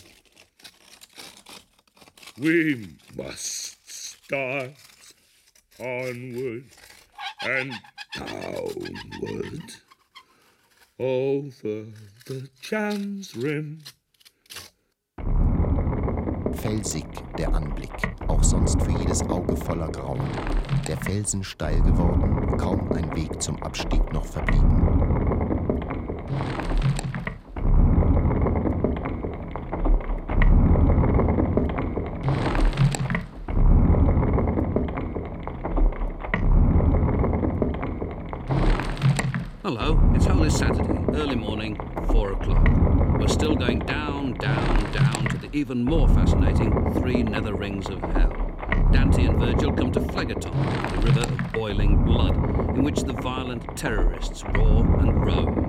We must start onward and downward. Over the Cham's rim. Felsig der Anblick, auch sonst für jedes Auge voller Grauen. Der Felsen steil geworden, kaum ein Weg zum Abstieg noch verblieben. Hello, it's Holy Saturday, early morning, 4 o'clock. We're still going down, down, down to the even more fascinating 3 nether rings of hell. Dante and Virgil come to Phlegethon, the river of boiling blood, in which the violent terrorists roar and roam.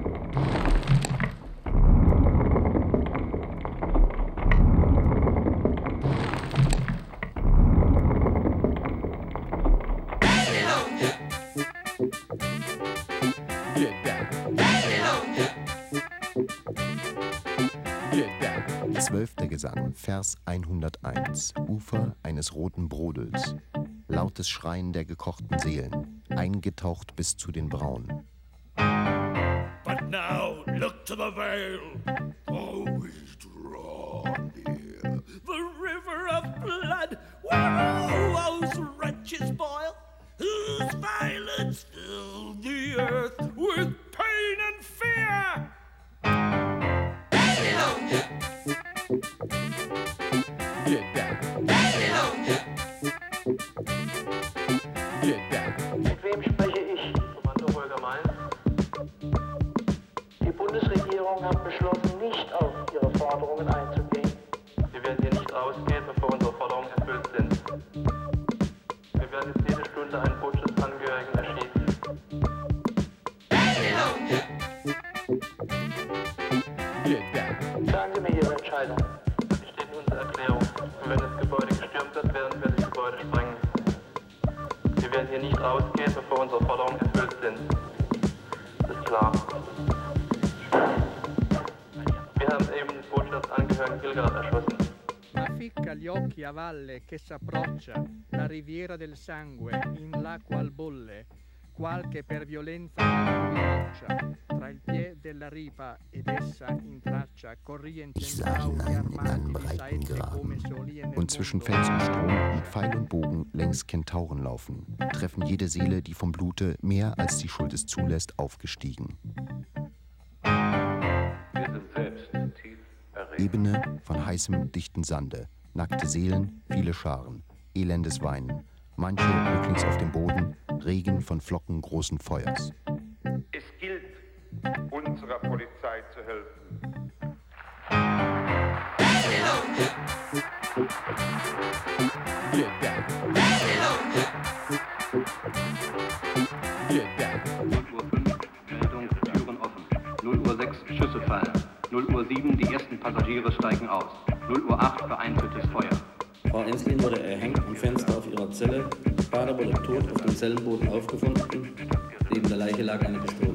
Gesang, Vers 101, Ufer eines roten Brodels. Lautes Schreien der gekochten Seelen, eingetaucht bis zu den Brauen. But now look to the veil, always draw near. The river of blood, where all those wretches boil, whose violence filled the earth with pain and fear. Mit wem spreche ich? Kommando Holger Mainz. Die Bundesregierung hat beschlossen, nicht auf ihre Forderungen einzugehen. Wir werden hier nicht rausgehen, bevor unsere Forderungen erfüllt sind. Wir werden jetzt jede Stunde einen Botschaftsangehörigen erschießen. Sagen Sie mir Ihre Entscheidung. Es steht in unserer Erklärung. Und wenn das Gebäude gestürmt wird, werden wir das Gebäude sprengen. Wir werden hier nicht rausgehen, bevor unsere Forderungen erfüllt sind. Ist klar. Wir haben eben den Botschaftsangehörigen Belgrad erschossen. Ma ficca gli occhi a valle che s'approccia la riviera del sangue in l'acqua al bolle, qualche per violenza minaccia tra il piede della ripa ed essa intraccia corriente in einen breiten Graben und zwischen Fels und Strom mit Pfeil und Bogen längs Kentauren laufen, treffen jede Seele, die vom Blute mehr als die Schuld es zulässt, aufgestiegen. Ebene von heißem, dichten Sande, nackte Seelen, viele Scharen, elendes Weinen, manche rücklings auf dem Boden, Regen von Flocken großen Feuers. Es gilt, unserer Polizei zu helfen. Meldung, Türen offen. 0:06 Schüsse fallen. 0:07 die ersten Passagiere steigen aus. 0:08 vereinzeltes Feuer. Frau Enslin wurde erhängt am Fenster auf ihrer Zelle. Vater wurde tot auf dem Zellenboden aufgefunden. Neben der Leiche lag eine Pistole.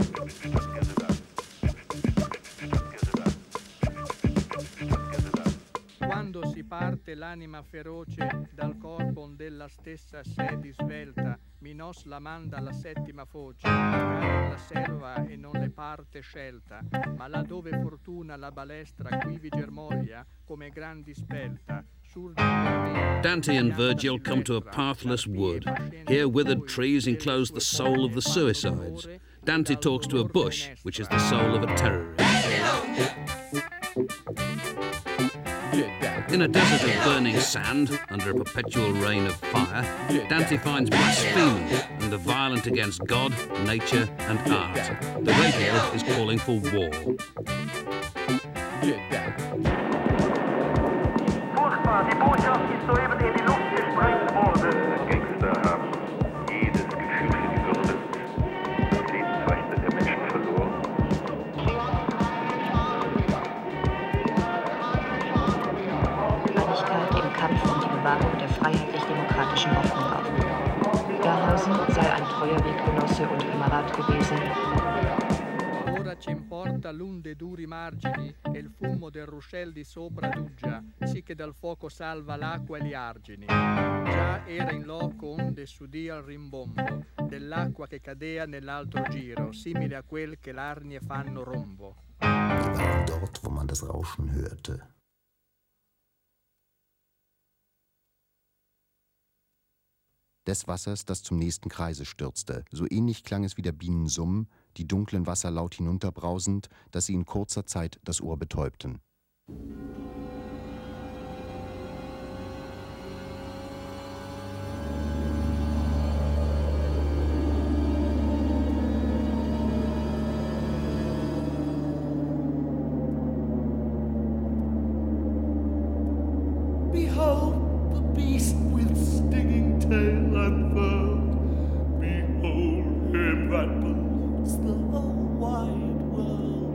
Quando si parte l'anima feroce dal corpo della stessa sedi svelta, Minos la manda alla settima foce, cade la selva e non le parte scelta, ma là dove fortuna la balestra quivi germoglia come gran dispelta. Dante and Virgil come to a pathless wood. Here withered trees enclose the soul of the suicides. Dante talks to a bush, which is the soul of a terrorist. In a desert of burning sand, under a perpetual rain of fire, Dante finds blasphemy and the violent against God, nature and art. The radio is calling for war. Furchtbar, die Botschaft ist soeben in die Luft gesprengt worden. Gangster haben jedes Gefühl für die Würde, das Lebensrechte der Menschen verloren. Einigkeit im Kampf um die Bewahrung der freiheitlich-demokratischen Ordnung auf. Gerhausen sei ein treuer Weggenosse und Kamerad gewesen. Ora ci importa l'unde duri margini e il fumo del ruscel di sopra duggia, sì che dal fuoco salva l'acqua e gli argini. Già era in loco onde s'udia il rimbombo dell'acqua che cadea nell'altro giro, simile a quel che l'arnie fanno rombo. Wir waren dort, wo man das Rauschen hörte. Des Wassers, das zum nächsten Kreise stürzte. So ähnlich klang es wie der Bienensummen, die dunklen Wasser laut hinunterbrausend, dass sie in kurzer Zeit das Ohr betäubten. Behold the beast with stinging tail unfurled. Behold him that pollutes the whole wide world.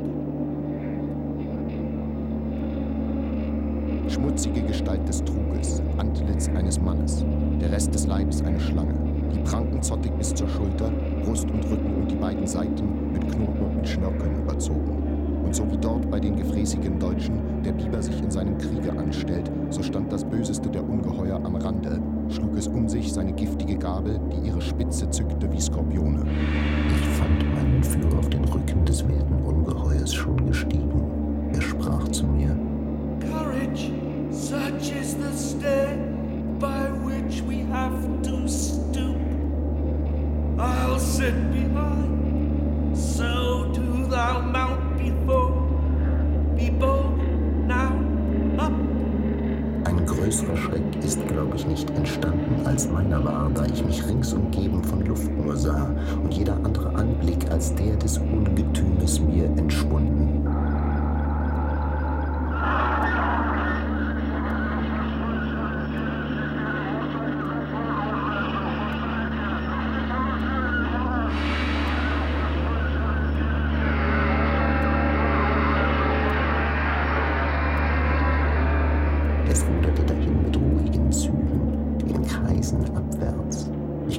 Schmutzige Gestalt des Truges, Antlitz eines Mannes, der Rest des Leibes eine Schlange, die Pranken zottig bis zur Schulter, Brust und Rücken und die beiden Seiten mit Knoten und mit Schnörkeln überzogen. Und so wie dort bei den gefräßigen Deutschen der Biber sich in seinem Kriege anstellt, so stand das Böseste der Ungeheuer am Rande, schlug es um sich seine giftige Gabel, die ihre Spitze zückte wie Skorpione. Ich fand meinen Führer auf den Rücken des wilden Ungeheuers schon gestiegen. Er sprach zu mir: Courage, such is the step by which we have to stoop. I'll sit behind, so do thou mount before. Be bold now, up. Ein größerer Schreck ist, glaube ich, nicht entstanden, als meiner war, da ich mich rings umgeben von Luft nur sah und jeder andere Anblick als der des Ungetümes mir entschwunden.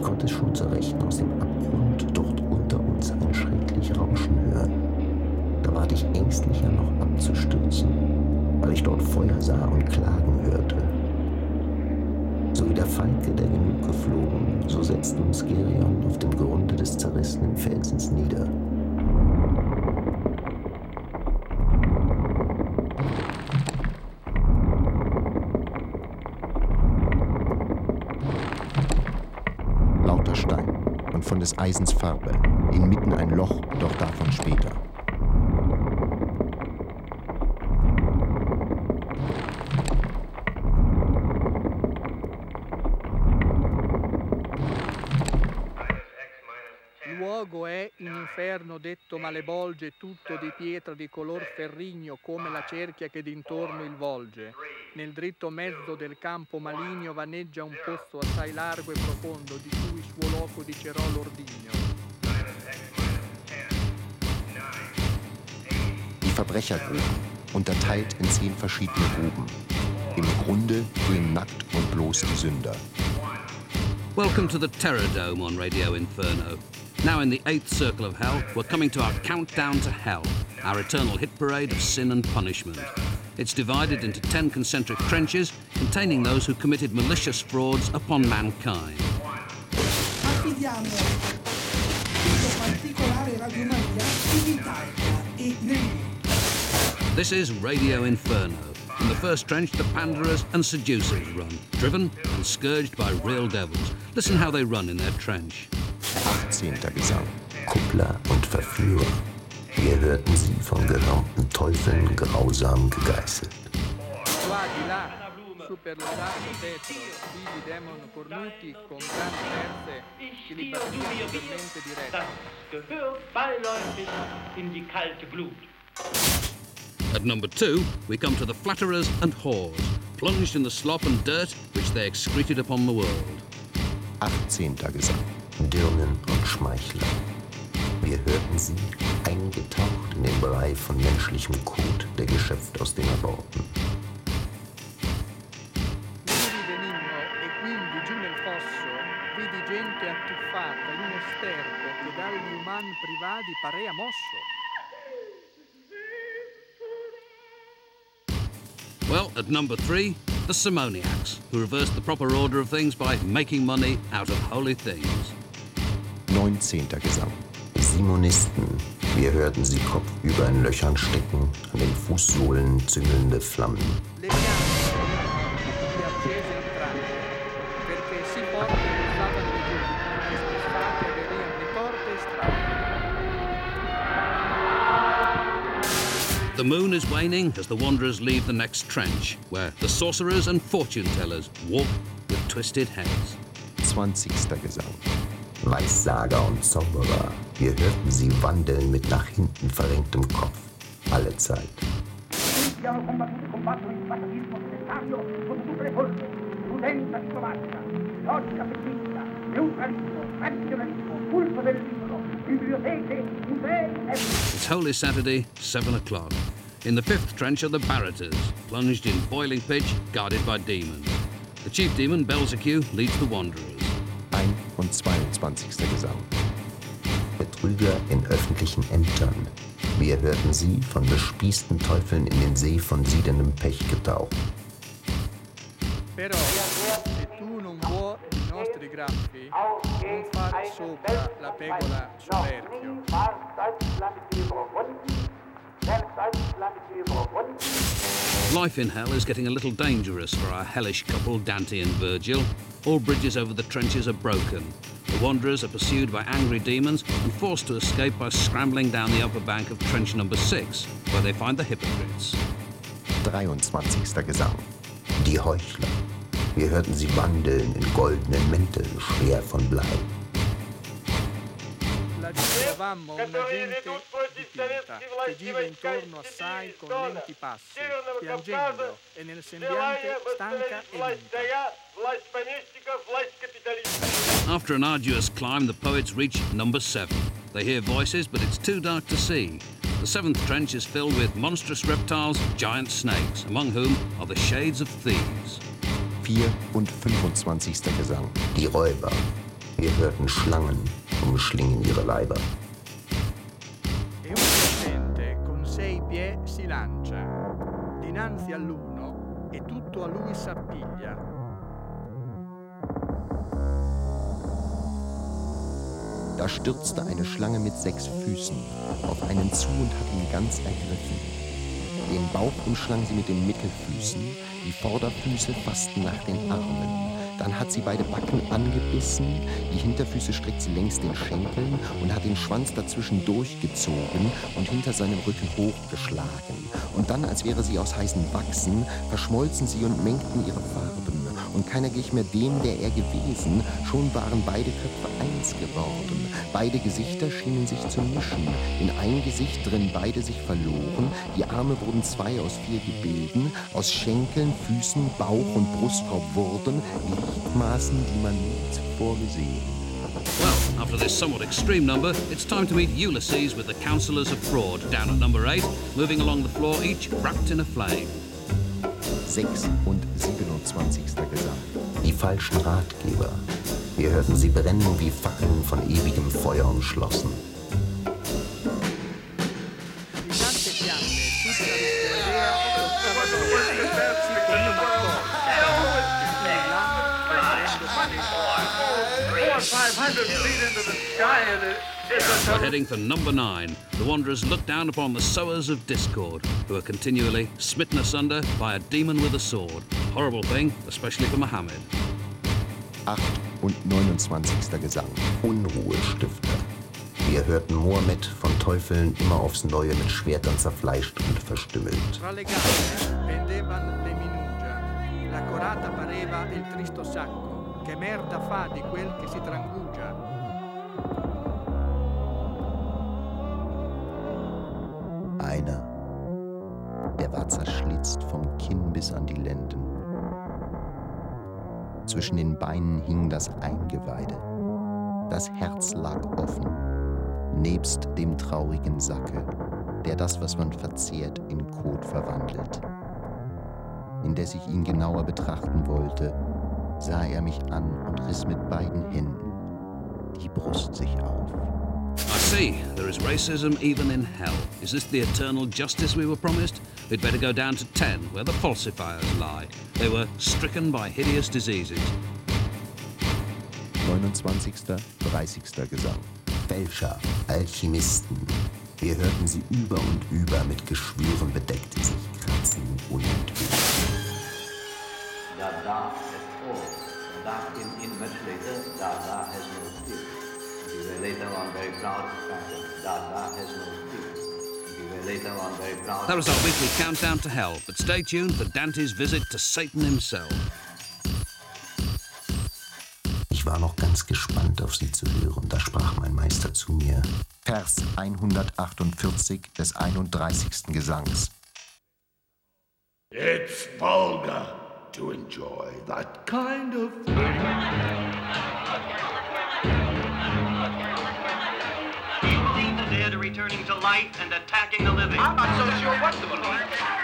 konnte schon zur Rechten aus dem Abgrund dort unter uns ein schrecklich Rauschen hören. Da ward ich ängstlicher noch abzustürzen, weil ich dort Feuer sah und Klagen hörte. So wie der Falke, der genug geflogen, so setzte uns Gerion auf dem Grunde des zerrissenen Felsens nieder. Lauter Stein und von des Eisens Farbe, inmitten ein Loch, doch davon später. Luogo è in inferno detto malebolge, tutto di pietra di color ferrigno come la cerchia che d'intorno il volge. Nel dritto mezzo del campo maligno vaneggia un pozzo assai largo e profondo, di cui suo loco dicerò l'ordigno. Die Verbrechergruben, unterteilt in 10 verschiedene Gruben. Im Grunde gehen nackt und bloß die Sünder. Welcome to the Terror Dome on Radio Inferno. Now in the 8th circle of hell, we're coming to our countdown to hell, our eternal hit parade of sin and punishment. It's divided into 10 concentric trenches containing those who committed malicious frauds upon mankind. Affidiamo questo particolare Radio Maria in Italia e nel mondo. This is Radio Inferno. In the first trench, the panderers and seducers run, driven and scourged by real devils. Listen how they run in their trench. 18. Gesang. Kuppler und Verführer. Wir hörten sie von geraumten Teufeln grausam gegeißelt. Qua di là, su per lo largo tetto, vivi demon cornuti con grandi terze che li battiano dolmente dirette. Das gehört beiläufig in die kalte Glut. At number 2, we come to the flatterers and whores, plunged in the slop and dirt which they excreted upon the world. 18. Gesang. Dirnen und Schmeichler. Wir hörten sie, eingetaucht in den Brei von menschlichem Kot, der geschöpft aus den Aborten. Vivi benigno e quindi giù nel fosso vidi gente attuffata in uno sterco che dagli umani privati parea mosso. Well, at number 3, the Simoniacs, who reversed the proper order of things by making money out of holy things. 19. Gesang. Simonisten. Wir hörten sie kopfüber in Löchern stecken, an den Fußsohlen züngelnde Flammen. The moon is waning as the wanderers leave the next trench, where the sorcerers and fortune-tellers walk with twisted heads. 20. Gesang. Weissager und Zauberer. Wir hörten sie wandeln mit nach hinten verrenktem Kopf. Alle Zeit. It's Holy Saturday, 7 o'clock. In the 5th trench are the Barraters, plunged in boiling pitch, guarded by demons. The chief demon, Belzecu, leads the wanderers. 21. Gesang. Betrüger in öffentlichen Ämtern. Wir hörten sie, von bespießten Teufeln in den See von siedendem Pech getaucht. Però se tu non vuoi i nostri graffi, non far sopra la pegola soverchio. Life in hell is getting a little dangerous for our hellish couple, Dante and Virgil. All bridges over the trenches are broken. The wanderers are pursued by angry demons and forced to escape by scrambling down the upper bank of trench number 6, where they find the hypocrites. 23. Gesang. Die Heuchler. Wir hörten sie wandeln in goldenen Mänteln, schwer von Blei. Trovammo una gente dipinta che gira intorno assai con lenti passi, piangendo e nel sembiante stanca e vinta. After an arduous climb, the poets reach number 7. They hear voices, but it's too dark to see. The 7th trench is filled with monstrous reptiles, giant snakes, among whom are the shades of thieves. 24. Gesang. Die Räuber. Wir hörten Schlangen umschlingen ihre Leiber. E un serpente con 6 piedi si lancia. Dinanzi all'uno e tutto a lui s'appiglia. Da stürzte eine Schlange mit 6 Füßen auf einen zu und hat ihn ganz ergriffen. Den Bauch umschlang sie mit den Mittelfüßen, die Vorderfüße fassten nach den Armen. Dann hat sie beide Backen angebissen, die Hinterfüße streckt sie längs den Schenkeln und hat den Schwanz dazwischen durchgezogen und hinter seinem Rücken hochgeschlagen. Und dann, als wäre sie aus heißen Wachsen, verschmolzen sie und mengten ihre Farben. Und keiner glich mehr dem, der er gewesen, schon waren beide Köpfe eins geworden. Beide Gesichter schienen sich zu mischen, in ein Gesicht drin beide sich verloren, die Arme wurden 2 aus 4 Gebilden, aus Schenkeln, Füßen, Bauch und Brustkorb wurden Gliedmaßen, die man nie zuvor gesehen. Well, after this somewhat extreme number, it's time to meet Ulysses with the Councillors of Fraud down at number 8, moving along the floor, each wrapped in a flame. 6. und 27. Gesang. Die falschen Ratgeber. Wir hörten sie brennen wie Fackeln von ewigem Feuer umschlossen. We're heading for number 9. The Wanderers look down upon the sowers of discord, who are continually smitten asunder by a demon with a sword. Horrible thing, especially for Muhammad. 8. und 29. Gesang. Unruhestifter. Wir hörten Mohammed von Teufeln immer aufs Neue mit Schwertern zerfleischt und verstümmelt. Tra le gambe pendevan le minugia. La corata pareva il tristo sacco. Che merda fa di quel che si trangugia. Einer, der war zerschlitzt vom Kinn bis an die Lenden. Zwischen den Beinen hing das Eingeweide. Das Herz lag offen, nebst dem traurigen Sacke, der das, was man verzehrt, in Kot verwandelt. Indes ich ihn genauer betrachten wollte, sah er mich an und riss mit beiden Händen die Brust sich auf. I see. There is racism even in hell. Is this the eternal justice we were promised? We'd better go down to 10, where the falsifiers lie. They were stricken by hideous diseases. 29., 30. Gesang. Fälscher, Alchemisten. Wir hörten sie über und über mit Geschwüren bedeckt, die sich kratzen und Dada has all. Dada came in much later. Dada has no skill. We were later on very proud of the fact that Dada has no skill. We were later on very proud. That was our weekly countdown to hell, but stay tuned for Dante's visit to Satan himself. Ich war noch ganz gespannt, auf sie zu hören. Da sprach mein Meister zu mir. Vers 148 des 31. Gesangs. It's vulgar to enjoy that kind of thing. Do you believe the dead are returning to life and attacking the living? I'm not so sure what to believe.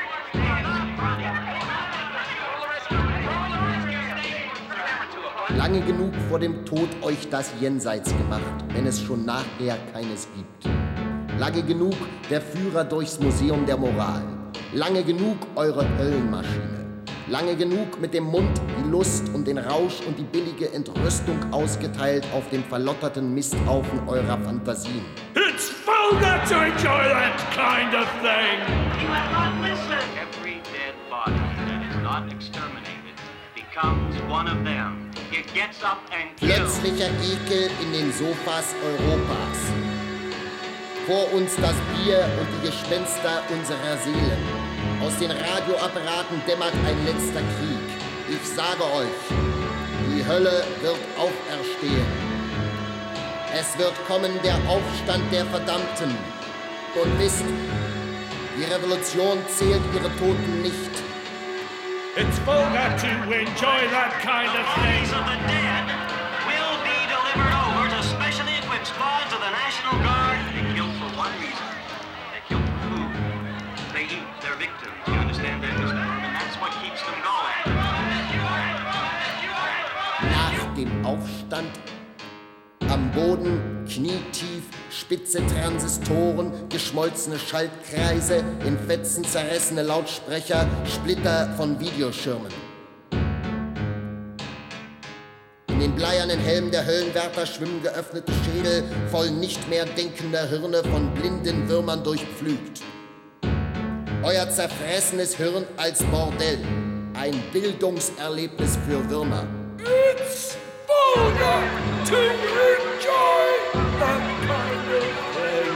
Lange genug vor dem Tod euch das Jenseits gemacht, wenn es schon nachher keines gibt. Lange genug der Führer durchs Museum der Moral. Lange genug eure Höllenmaschine. Lange genug mit dem Mund die Lust und den Rausch und die billige Entrüstung ausgeteilt auf dem verlotterten Misthaufen eurer Fantasien. It's vulgar to enjoy that kind of thing. You have not listened. Every dead body that is not exterminated becomes one of them. It gets up and kills. Plötzlicher Ekel in den Sofas Europas. Vor uns das Bier und die Gespenster unserer Seelen. Aus den Radioapparaten dämmert ein letzter Krieg. Ich sage euch, die Hölle wird auferstehen. Es wird kommen der Aufstand der Verdammten. Und wisst, die Revolution zählt ihre Toten nicht. It's vulgar to enjoy that kind of thing. The of the dead will be delivered over to specially equipped squads of the National Guard. They kill for one reason. They kill for food. They eat their victims. You understand that, Mr. And that's what keeps them going. Nach dem Aufstand Am Boden knietief spitze Transistoren, geschmolzene Schaltkreise, in Fetzen zerrissene Lautsprecher, Splitter von Videoschirmen. In den bleiernen Helmen der Höllenwärter schwimmen geöffnete Schädel, voll nicht mehr denkender Hirne von blinden Würmern durchpflügt. Euer zerfressenes Hirn als Bordell, ein Bildungserlebnis für Würmer. It's vulgar to enjoy that kind of thing.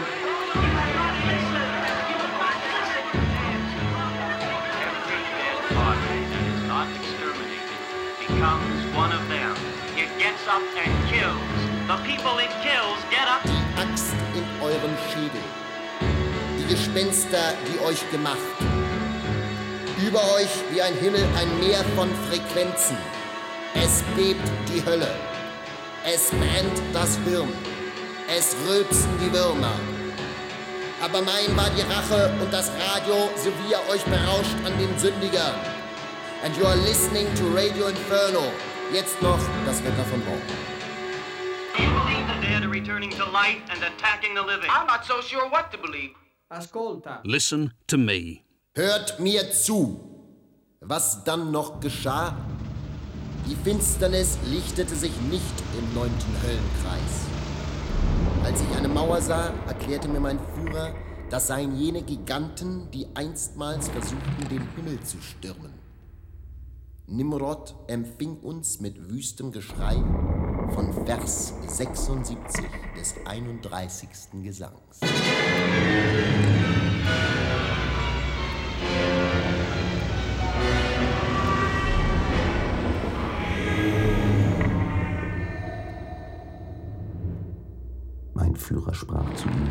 Every dead body that is not exterminated becomes one of them. It gets up and kills. The people it kills get up. Die Axt in eurem Schädel. Die Gespenster, die euch gemacht. Über euch wie ein Himmel ein Meer von Frequenzen. Es bebt die Hölle. Es brennt das Hirn. Es rülpsen die Würmer. Aber mein war die Rache und das Radio, so wie ihr euch berauscht an den Sündigern. And you are listening to Radio Inferno. Jetzt noch das Wetter von morgen. Do you believe the dead are returning to life and attacking the living? I'm not so sure what to believe. Ascolta. Listen to me. Hört mir zu. Was dann noch geschah? Die Finsternis lichtete sich nicht im 9. Höllenkreis. Als ich eine Mauer sah, erklärte mir mein Führer, das seien jene Giganten, die einstmals versuchten, den Himmel zu stürmen. Nimrod empfing uns mit wüstem Geschrei von Vers 76 des 31. Gesangs. Mein Führer sprach zu ihm: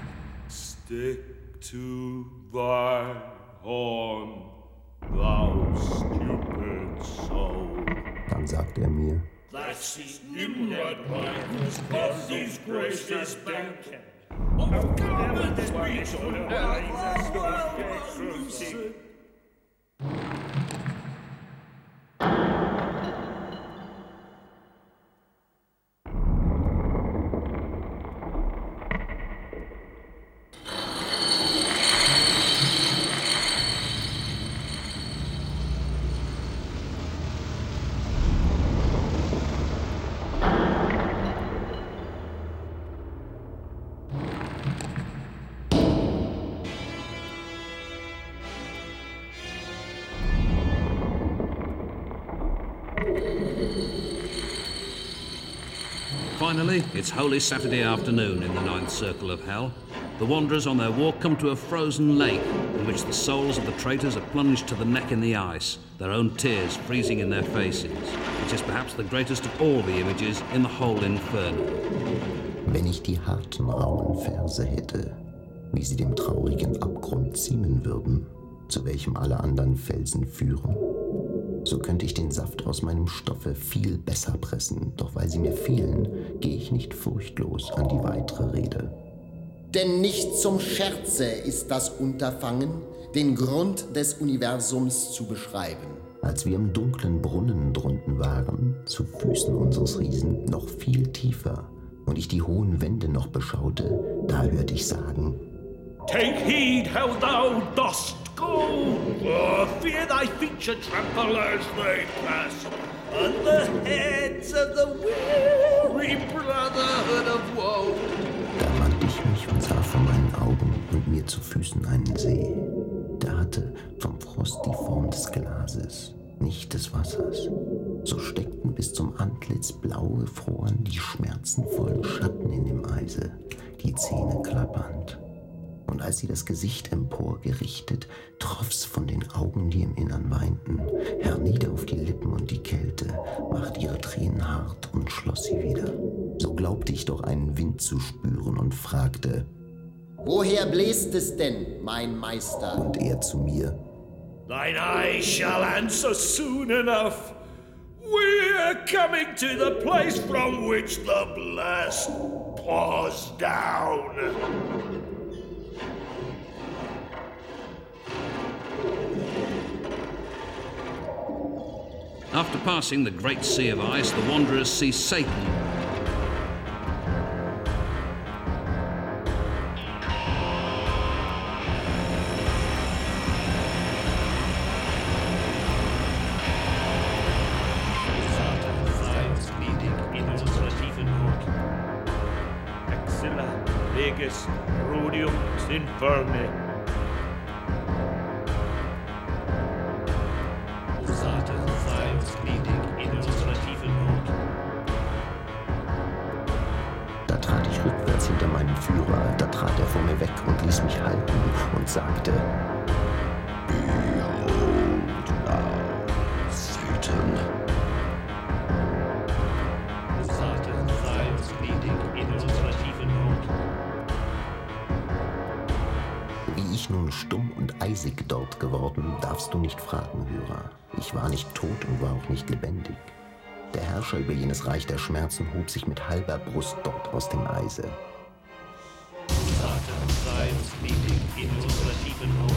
Stick to thy horn, thou stupid soul. Dann sagte er mir: That's Nimrod, whose body's grace is bent. Of garments beach on Finally, it's Holy Saturday afternoon in the 9th circle of hell. The wanderers on their walk come to a frozen lake in which the souls of the traitors are plunged to the neck in the ice, their own tears freezing in their faces, which is perhaps the greatest of all the images in the whole Inferno. Wenn ich die harten, rauen Verse hätte, wie sie dem traurigen Abgrund ziemen würden, zu welchem alle anderen Felsen führen, so könnte ich den Saft aus meinem Stoffe viel besser pressen, doch weil sie mir fehlen, gehe ich nicht furchtlos an die weitere Rede. Denn nicht zum Scherze ist das Unterfangen, den Grund des Universums zu beschreiben. Als wir im dunklen Brunnen drunten waren, zu Füßen unseres Riesen noch viel tiefer, und ich die hohen Wände noch beschaute, da hörte ich sagen: Take heed how thou dost go, for fear thy feet should trample as they pass on the heads of the weary brotherhood of woe. Da wandte ich mich und sah vor meinen Augen und mir zu Füßen einen See. Der hatte vom Frost die Form des Glases, nicht des Wassers. So steckten bis zum Antlitz blaue, froren die schmerzenvollen Schatten in dem Eise, die Zähne klappernd. Und als sie das Gesicht emporgerichtet, troff's von den Augen, die im Innern weinten, hernieder auf die Lippen, und die Kälte machte ihre Tränen hart und schloss sie wieder. So glaubte ich doch einen Wind zu spüren und fragte: Woher bläst es denn, mein Meister? Und er zu mir: Thine eye shall answer soon enough. We're coming to the place from which the blast pours down. After passing the great sea of ice, the wanderers see Satan. leges rudium infirme. O Satan, sei uns gnädig in unserer tiefen Not. Da trat ich rückwärts hinter meinen Führer, da trat er vor mir weg und ließ mich halten und sagte: Behold thou, Satan. O Satan, sei uns gnädig in unserer tiefen Not. Wie ich nun stumm und eisig dort geworden, darfst du nicht fragen, Hörer. Ich war nicht tot und war auch nicht lebendig. Der Herrscher über jenes Reich der Schmerzen hob sich mit halber Brust dort aus dem Eise. Satan, sei uns gnädig in unserer tiefen Not.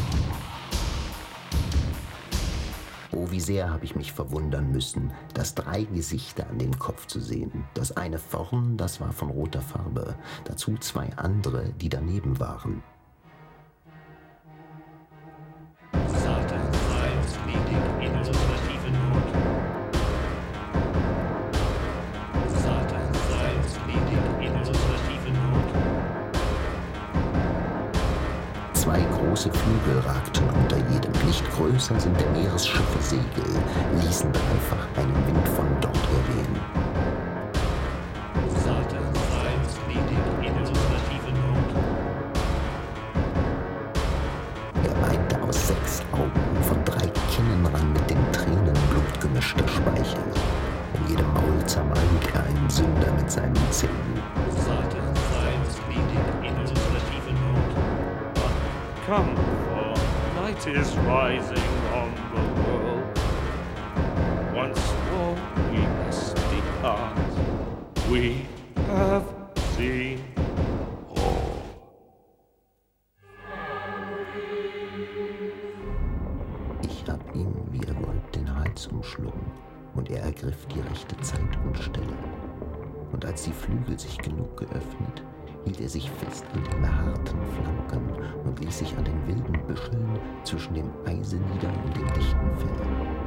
Oh, wie sehr habe ich mich verwundern müssen, das 3 Gesichter an dem Kopf zu sehen. Das eine vorn, das war von roter Farbe. Dazu 2 andere, die daneben waren. Satan, sei uns gnädig in unserer tiefen Not. Satan, sei uns gnädig in unserer tiefen Not. 2 große Flügel ragten unter jedem. Nicht größer sind der Meeresschiffe Segel, ließen dreifach einen Wind von dort erwehen. Satan, sei uns gnädig in unserer tiefen Not. Er weinte aus 6 Augen, von 3 Kinnenrand mit den Tränenblut gemischter Speichel. In jedem Maul zermalmt er einen Sünder mit seinen Zähnen. Satan, sei uns gnädig in unserer tiefen Not. Come, for night is rising on the world. Once more we must depart. We have seen all. Ich hab ihn, wie er wollte, den Hals umschlungen, und er ergriff die rechte Zeit und Stelle. Und als die Flügel sich genug geöffnet, hielt er sich fest an den behaarten Flanken und ließ sich an den wilden Büscheln zwischen dem Eise nieder und dem dichten Fell.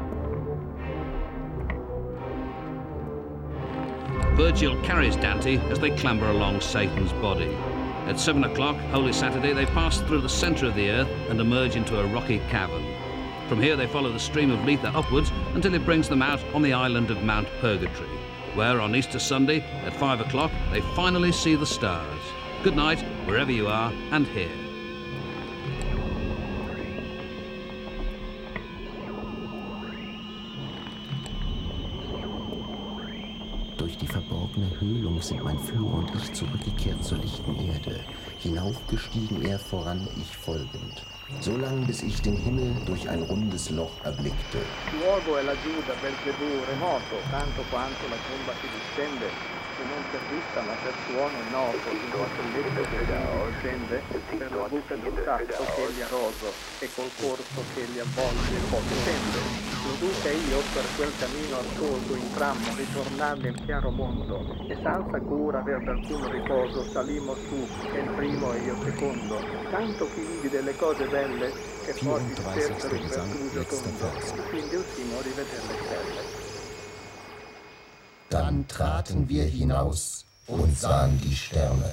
Virgil carries Dante as they clamber along Satan's body. At 7 o'clock, Holy Saturday, they pass through the center of the earth and emerge into a rocky cavern. From here they follow the stream of Lethe upwards until it brings them out on the island of Mount Purgatory, where on Easter Sunday at 5 o'clock they finally see the stars. Good night, wherever you are and here. Durch die verborgene Höhlung sind mein Führer und ich zurückgekehrt zur lichten Erde. Hinaufgestiegen er voran, ich folgend. So lang, bis ich den Himmel durch ein rundes Loch erblickte. Luogo è laggiù da Belzebù remoto, tanto quanto la tomba si distende, se non per vista ma per suono noto, in quanto il letto che scende, per la buca del sacco che egli ha roso, e col corso che egli avvolge e poi tende. Lo duca e io per quel cammino ascolto intrammo, ritornando in chiaro mondo, e senza cura aver d'alcun riposo salimmo su, e il primo e io secondo, tanto che vidi delle cose belle, che poi si spersero in pertuso tondo, quindi ultimo rivedere le stelle. Dann traten wir hinaus und sahen die Sterne.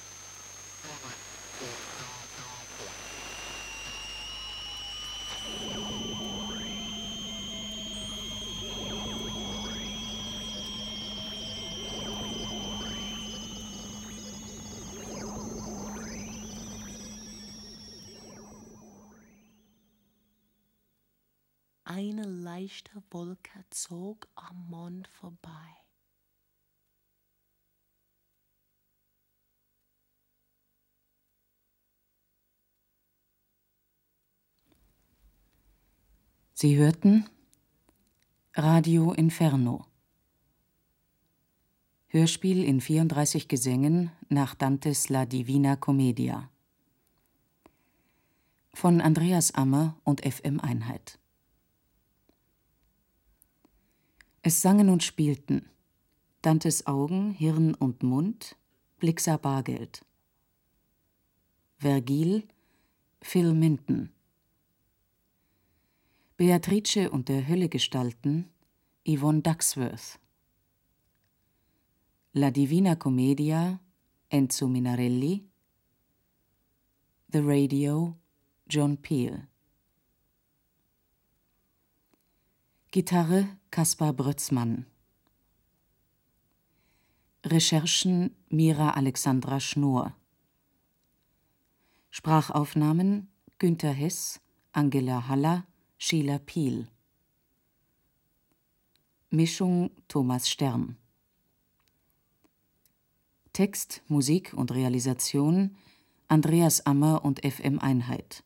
Eine leichte Wolke zog am Mond vorbei. Sie hörten Radio Inferno. Hörspiel in 34 Gesängen nach Dantes La Divina Commedia. Von Andreas Ammer und FM Einheit. Es sangen und spielten Dantes Augen, Hirn und Mund, Blixa Bargeld. Vergil, Phil Minton. Beatrice und der Hölle gestalten, Yvonne Ducksworth. La Divina Commedia, Enzo Minarelli, The Radio, John Peel. Gitarre, Kaspar Brötzmann. Recherchen, Mira Alexandra Schnoor. Sprachaufnahmen, Günter Hess, Angela Haller, Sheila Peel. Mischung, Thomas Stern. Text, Musik und Realisation, Andreas Ammer und FM Einheit.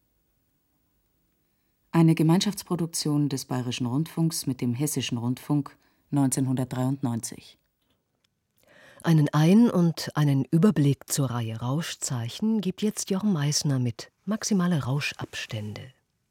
Eine Gemeinschaftsproduktion des Bayerischen Rundfunks mit dem Hessischen Rundfunk 1993. Einen Ein- und einen Überblick zur Reihe Rauschzeichen gibt jetzt Jochen Meissner mit Maximale Rauschabstände.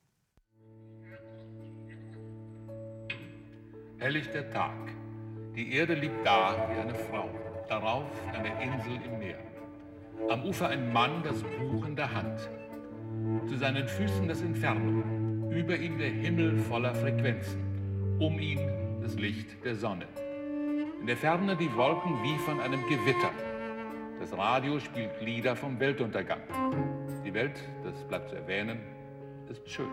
Helllichter Tag. Die Erde liegt da wie eine Frau. Darauf eine Insel im Meer. Am Ufer ein Mann, das Buch in der Hand. Zu seinen Füßen das Inferno. Über ihm der Himmel voller Frequenzen. Um ihn das Licht der Sonne. In der Ferne die Wolken wie von einem Gewitter. Das Radio spielt Lieder vom Weltuntergang. Die Welt, das bleibt zu erwähnen, ist schön.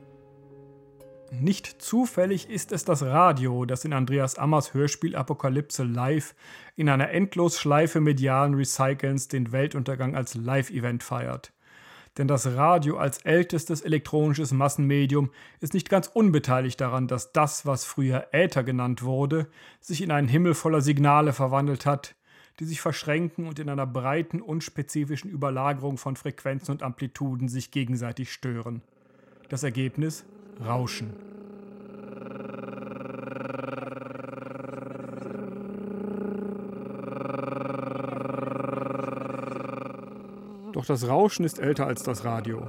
Nicht zufällig ist es das Radio, das in Andreas Ammers Hörspiel Apokalypse live in einer Endlosschleife medialen Recycelns den Weltuntergang als Live-Event feiert. Denn das Radio als ältestes elektronisches Massenmedium ist nicht ganz unbeteiligt daran, dass das, was früher Äther genannt wurde, sich in einen Himmel voller Signale verwandelt hat, die sich verschränken und in einer breiten, unspezifischen Überlagerung von Frequenzen und Amplituden sich gegenseitig stören. Das Ergebnis? Rauschen. Doch das Rauschen ist älter als das Radio.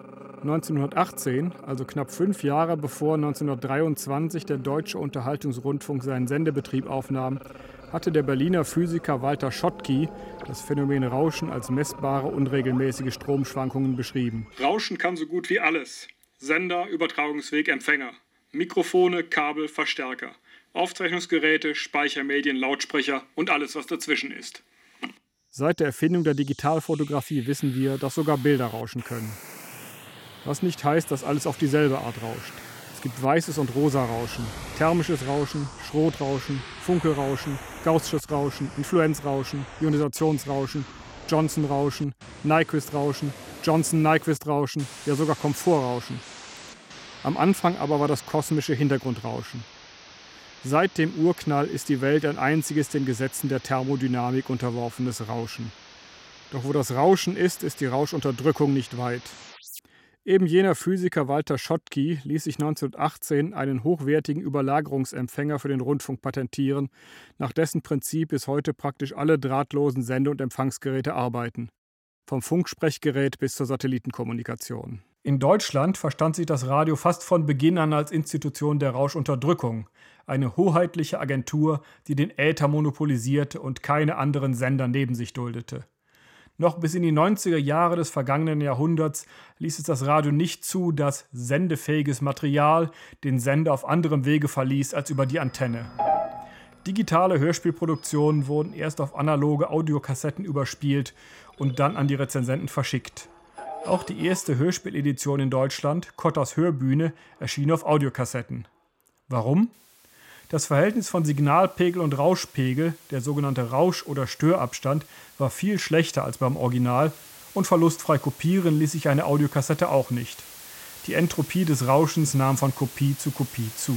1918, also knapp 5 Jahre bevor 1923 der Deutsche Unterhaltungsrundfunk seinen Sendebetrieb aufnahm, hatte der Berliner Physiker Walter Schottky das Phänomen Rauschen als messbare, unregelmäßige Stromschwankungen beschrieben. Rauschen kann so gut wie alles. Sender, Übertragungsweg, Empfänger, Mikrofone, Kabel, Verstärker, Aufzeichnungsgeräte, Speichermedien, Lautsprecher und alles, was dazwischen ist. Seit der Erfindung der Digitalfotografie wissen wir, dass sogar Bilder rauschen können. Was nicht heißt, dass alles auf dieselbe Art rauscht. Es gibt weißes und rosa Rauschen, thermisches Rauschen, Schrotrauschen, Funkelrauschen, Gaußsches Rauschen, Influenzrauschen, Ionisationsrauschen, Johnson-Rauschen, Nyquist-Rauschen, Johnson-Nyquist-Rauschen, ja sogar Komfortrauschen. Am Anfang aber war das kosmische Hintergrundrauschen. Seit dem Urknall ist die Welt ein einziges den Gesetzen der Thermodynamik unterworfenes Rauschen. Doch wo das Rauschen ist, ist die Rauschunterdrückung nicht weit. Eben jener Physiker Walter Schottky ließ sich 1918 einen hochwertigen Überlagerungsempfänger für den Rundfunk patentieren, nach dessen Prinzip bis heute praktisch alle drahtlosen Sende- und Empfangsgeräte arbeiten. Vom Funksprechgerät bis zur Satellitenkommunikation. In Deutschland verstand sich das Radio fast von Beginn an als Institution der Rauschunterdrückung, eine hoheitliche Agentur, die den Äther monopolisierte und keine anderen Sender neben sich duldete. Noch bis in die 90er Jahre des vergangenen Jahrhunderts ließ es das Radio nicht zu, dass sendefähiges Material den Sender auf anderem Wege verließ als über die Antenne. Digitale Hörspielproduktionen wurden erst auf analoge Audiokassetten überspielt und dann an die Rezensenten verschickt. Auch die erste Hörspieledition in Deutschland, Kotters Hörbühne, erschien auf Audiokassetten. Warum? Das Verhältnis von Signalpegel und Rauschpegel, der sogenannte Rausch- oder Störabstand, war viel schlechter als beim Original und verlustfrei kopieren ließ sich eine Audiokassette auch nicht. Die Entropie des Rauschens nahm von Kopie zu Kopie zu.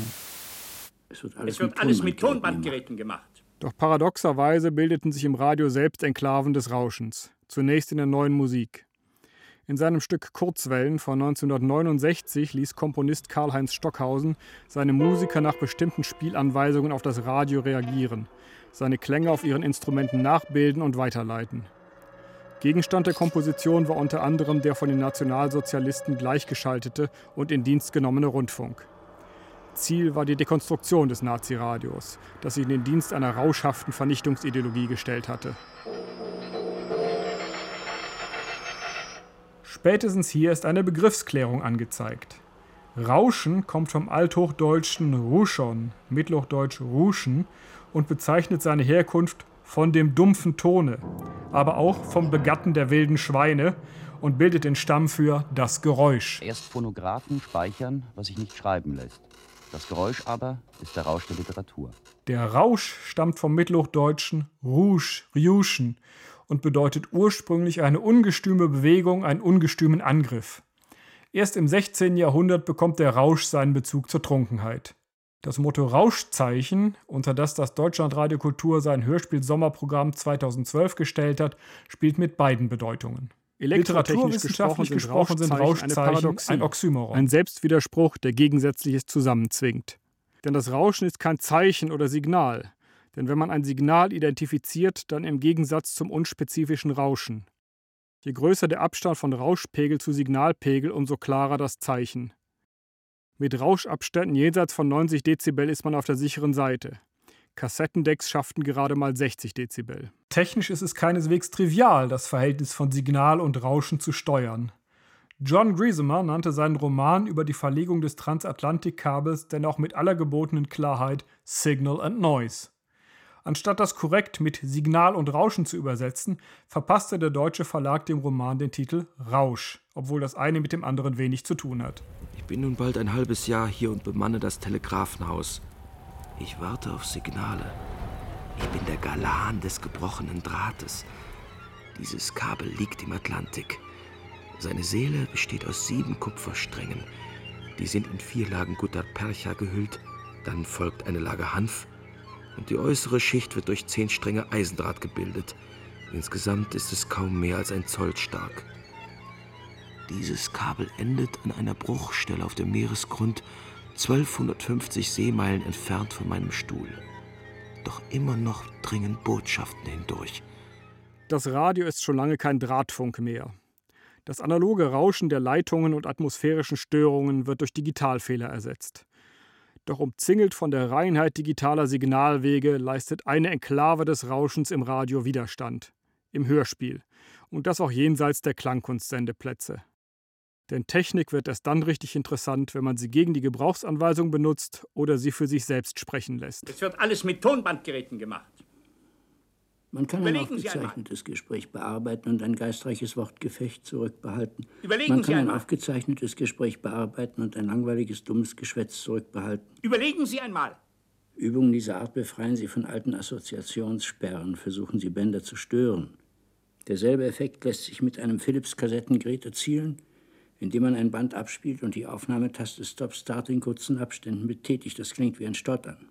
Es wird alles mit Tonbandgeräten gemacht. Doch paradoxerweise bildeten sich im Radio selbst Enklaven des Rauschens, zunächst in der neuen Musik. In seinem Stück Kurzwellen von 1969 ließ Komponist Karl-Heinz Stockhausen seine Musiker nach bestimmten Spielanweisungen auf das Radio reagieren, seine Klänge auf ihren Instrumenten nachbilden und weiterleiten. Gegenstand der Komposition war unter anderem der von den Nationalsozialisten gleichgeschaltete und in Dienst genommene Rundfunk. Ziel war die Dekonstruktion des Nazi-Radios, das sich in den Dienst einer rauschhaften Vernichtungsideologie gestellt hatte. Spätestens hier ist eine Begriffsklärung angezeigt. Rauschen kommt vom althochdeutschen Ruschon, mittelhochdeutsch Ruschen, und bezeichnet seine Herkunft von dem dumpfen Tone, aber auch vom Begatten der wilden Schweine und bildet den Stamm für das Geräusch. Erst Phonographen speichern, was sich nicht schreiben lässt. Das Geräusch aber ist der Rausch der Literatur. Der Rausch stammt vom mittelhochdeutschen Rouge, Riuschen und bedeutet ursprünglich eine ungestüme Bewegung, einen ungestümen Angriff. Erst im 16. Jahrhundert bekommt der Rausch seinen Bezug zur Trunkenheit. Das Motto Rauschzeichen, unter das Deutschlandradio Kultur sein Hörspiel-Sommerprogramm 2012 gestellt hat, spielt mit beiden Bedeutungen. Literaturwissenschaftlich gesprochen sind Rauschzeichen ein Oxymoron. Ein Selbstwiderspruch, der Gegensätzliches zusammenzwingt. Denn das Rauschen ist kein Zeichen oder Signal. Denn wenn man ein Signal identifiziert, dann im Gegensatz zum unspezifischen Rauschen. Je größer der Abstand von Rauschpegel zu Signalpegel, umso klarer das Zeichen. Mit Rauschabständen jenseits von 90 Dezibel ist man auf der sicheren Seite. Kassettendecks schafften gerade mal 60 Dezibel. Technisch ist es keineswegs trivial, das Verhältnis von Signal und Rauschen zu steuern. John Griesemer nannte seinen Roman über die Verlegung des Transatlantikkabels dennoch mit aller gebotenen Klarheit Signal and Noise. Anstatt das korrekt mit Signal und Rauschen zu übersetzen, verpasste der deutsche Verlag dem Roman den Titel Rausch, obwohl das eine mit dem anderen wenig zu tun hat. Ich bin nun bald ein halbes Jahr hier und bemanne das Telegrafenhaus. Ich warte auf Signale. Ich bin der Galan des gebrochenen Drahtes. Dieses Kabel liegt im Atlantik. Seine Seele besteht aus 7 Kupfersträngen. Die sind in 4 Lagen Gutta-Percha gehüllt. Dann folgt eine Lage Hanf. Und die äußere Schicht wird durch 10 Stränge Eisendraht gebildet. Insgesamt ist es kaum mehr als ein Zoll stark. Dieses Kabel endet an einer Bruchstelle auf dem Meeresgrund, 1250 Seemeilen entfernt von meinem Stuhl. Doch immer noch dringen Botschaften hindurch. Das Radio ist schon lange kein Drahtfunk mehr. Das analoge Rauschen der Leitungen und atmosphärischen Störungen wird durch Digitalfehler ersetzt. Doch umzingelt von der Reinheit digitaler Signalwege leistet eine Enklave des Rauschens im Radio Widerstand. Im Hörspiel. Und das auch jenseits der Klangkunstsendeplätze. Denn Technik wird erst dann richtig interessant, wenn man sie gegen die Gebrauchsanweisung benutzt oder sie für sich selbst sprechen lässt. Es wird alles mit Tonbandgeräten gemacht. Man kann ein aufgezeichnetes Gespräch bearbeiten und ein geistreiches Wortgefecht zurückbehalten. Man kann ein aufgezeichnetes Gespräch bearbeiten und ein langweiliges, dummes Geschwätz zurückbehalten. Überlegen Sie einmal. Übungen dieser Art befreien Sie von alten Assoziationssperren, versuchen Sie Bänder zu stören. Derselbe Effekt lässt sich mit einem Philips-Kassettengerät erzielen, indem man ein Band abspielt und die Aufnahmetaste Stop-Start in kurzen Abständen betätigt. Das klingt wie ein Stottern.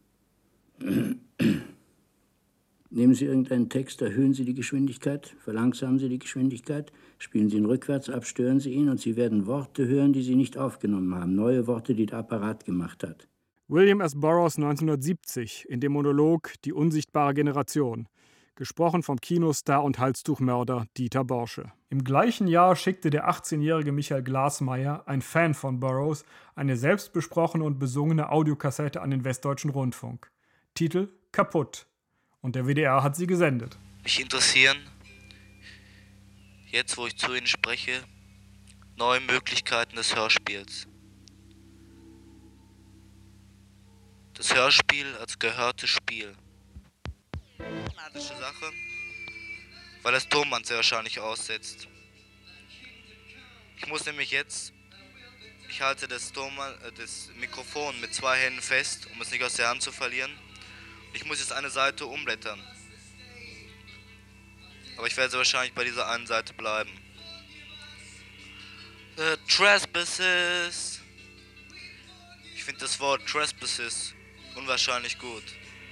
Nehmen Sie irgendeinen Text, erhöhen Sie die Geschwindigkeit, verlangsamen Sie die Geschwindigkeit, spielen Sie ihn rückwärts ab, stören Sie ihn und Sie werden Worte hören, die Sie nicht aufgenommen haben, neue Worte, die der Apparat gemacht hat. William S. Burroughs 1970 in dem Monolog Die unsichtbare Generation, gesprochen vom Kinostar und Halstuchmörder Dieter Borsche. Im gleichen Jahr schickte der 18-jährige Michael Glasmeier, ein Fan von Burroughs, eine selbstbesprochene und besungene Audiokassette an den Westdeutschen Rundfunk. Titel Kaputt. Und der WDR hat sie gesendet. Mich interessieren, jetzt wo ich zu Ihnen spreche, neue Möglichkeiten des Hörspiels. Das Hörspiel als gehörtes Spiel. Problematische Sache, weil das Tonband sehr wahrscheinlich aussetzt. Ich muss nämlich jetzt, ich halte das Mikrofon mit 2 Händen fest, um es nicht aus der Hand zu verlieren. Ich muss jetzt eine Seite umblättern. Aber ich werde sehr wahrscheinlich bei dieser einen Seite bleiben. The Trespasses. Ich finde das Wort Trespasses unwahrscheinlich gut.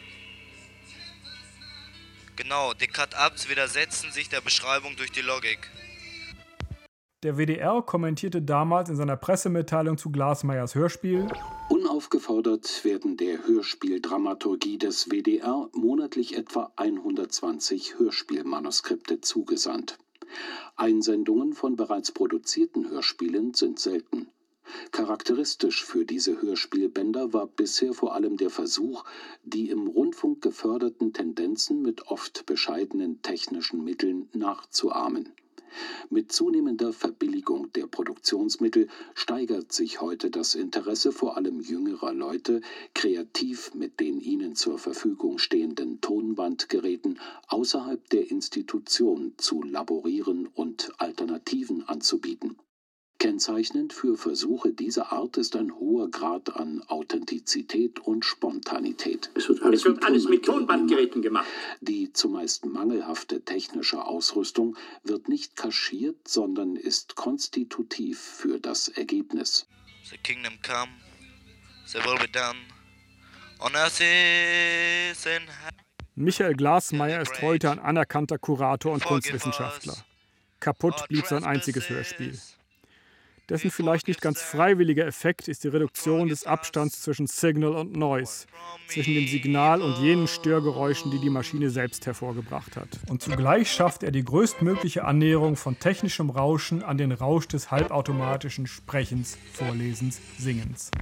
Genau, die Cut-Ups widersetzen sich der Beschreibung durch die Logik. Der WDR kommentierte damals in seiner Pressemitteilung zu Glasmeiers Hörspiel: Unaufgefordert werden der Hörspieldramaturgie des WDR monatlich etwa 120 Hörspielmanuskripte zugesandt. Einsendungen von bereits produzierten Hörspielen sind selten. Charakteristisch für diese Hörspielbänder war bisher vor allem der Versuch, die im Rundfunk geförderten Tendenzen mit oft bescheidenen technischen Mitteln nachzuahmen. Mit zunehmender Verbilligung der Produktionsmittel steigert sich heute das Interesse vor allem jüngerer Leute, kreativ mit den ihnen zur Verfügung stehenden Tonbandgeräten außerhalb der Institution zu laborieren und Alternativen anzubieten. Kennzeichnend für Versuche dieser Art ist ein hoher Grad an Authentizität und Spontanität. Es wird alles mit Tonbandgeräten gemacht. Die zumeist mangelhafte technische Ausrüstung wird nicht kaschiert, sondern ist konstitutiv für das Ergebnis. The kingdom come, the will be done, on earth as in heaven. Michael Glasmeier ist heute ein anerkannter Kurator und Kunstwissenschaftler. Kaputt blieb sein einziges Hörspiel. Dessen vielleicht nicht ganz freiwilliger Effekt ist die Reduktion des Abstands zwischen Signal und Noise, zwischen dem Signal und jenen Störgeräuschen, die die Maschine selbst hervorgebracht hat. Und zugleich schafft er die größtmögliche Annäherung von technischem Rauschen an den Rausch des halbautomatischen Sprechens, Vorlesens, Singens.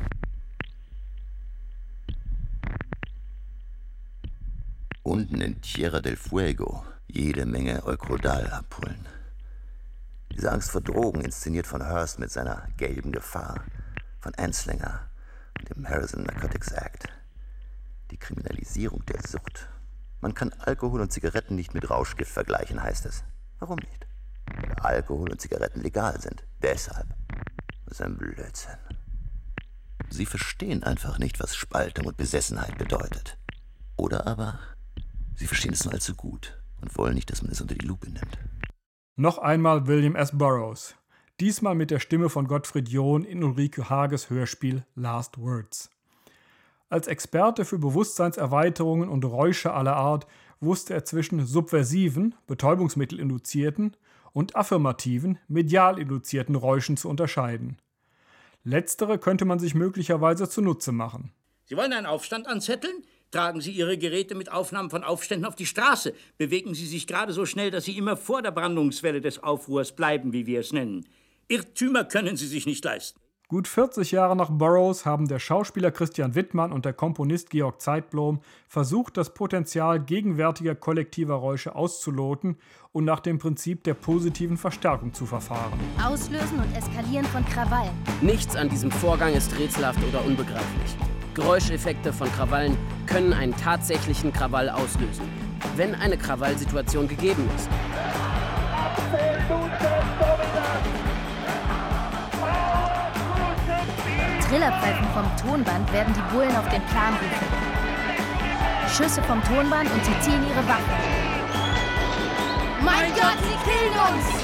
Unten in Tierra del Fuego jede Menge Eurodal abholen. Diese Angst vor Drogen, inszeniert von Hearst mit seiner gelben Gefahr, von Anslinger und dem Harrison Narcotics Act. Die Kriminalisierung der Sucht. Man kann Alkohol und Zigaretten nicht mit Rauschgift vergleichen, heißt es. Warum nicht? Weil Alkohol und Zigaretten legal sind. Deshalb. Das ist ein Blödsinn. Sie verstehen einfach nicht, was Spaltung und Besessenheit bedeutet. Oder aber, sie verstehen es nur allzu gut und wollen nicht, dass man es unter die Lupe nimmt. Noch einmal William S. Burroughs, diesmal mit der Stimme von Gottfried John in Ulrike Hages Hörspiel Last Words. Als Experte für Bewusstseinserweiterungen und Räusche aller Art wusste er zwischen subversiven, betäubungsmittelinduzierten und affirmativen, medial induzierten Räuschen zu unterscheiden. Letztere könnte man sich möglicherweise zunutze machen. Sie wollen einen Aufstand anzetteln? Tragen Sie Ihre Geräte mit Aufnahmen von Aufständen auf die Straße. Bewegen Sie sich gerade so schnell, dass Sie immer vor der Brandungswelle des Aufruhrs bleiben, wie wir es nennen. Irrtümer können Sie sich nicht leisten. Gut 40 Jahre nach Burroughs haben der Schauspieler Christian Wittmann und der Komponist Georg Zeitblom versucht, das Potenzial gegenwärtiger kollektiver Räusche auszuloten und nach dem Prinzip der positiven Verstärkung zu verfahren. Auslösen und Eskalieren von Krawallen. Nichts an diesem Vorgang ist rätselhaft oder unbegreiflich. Geräuscheffekte von Krawallen können einen tatsächlichen Krawall auslösen, wenn eine Krawallsituation gegeben ist. Trillerpfeifen vom Tonband werden die Bullen auf den Plan rufen. Schüsse vom Tonband und sie ziehen ihre Waffen. Mein Gott, sie killen uns!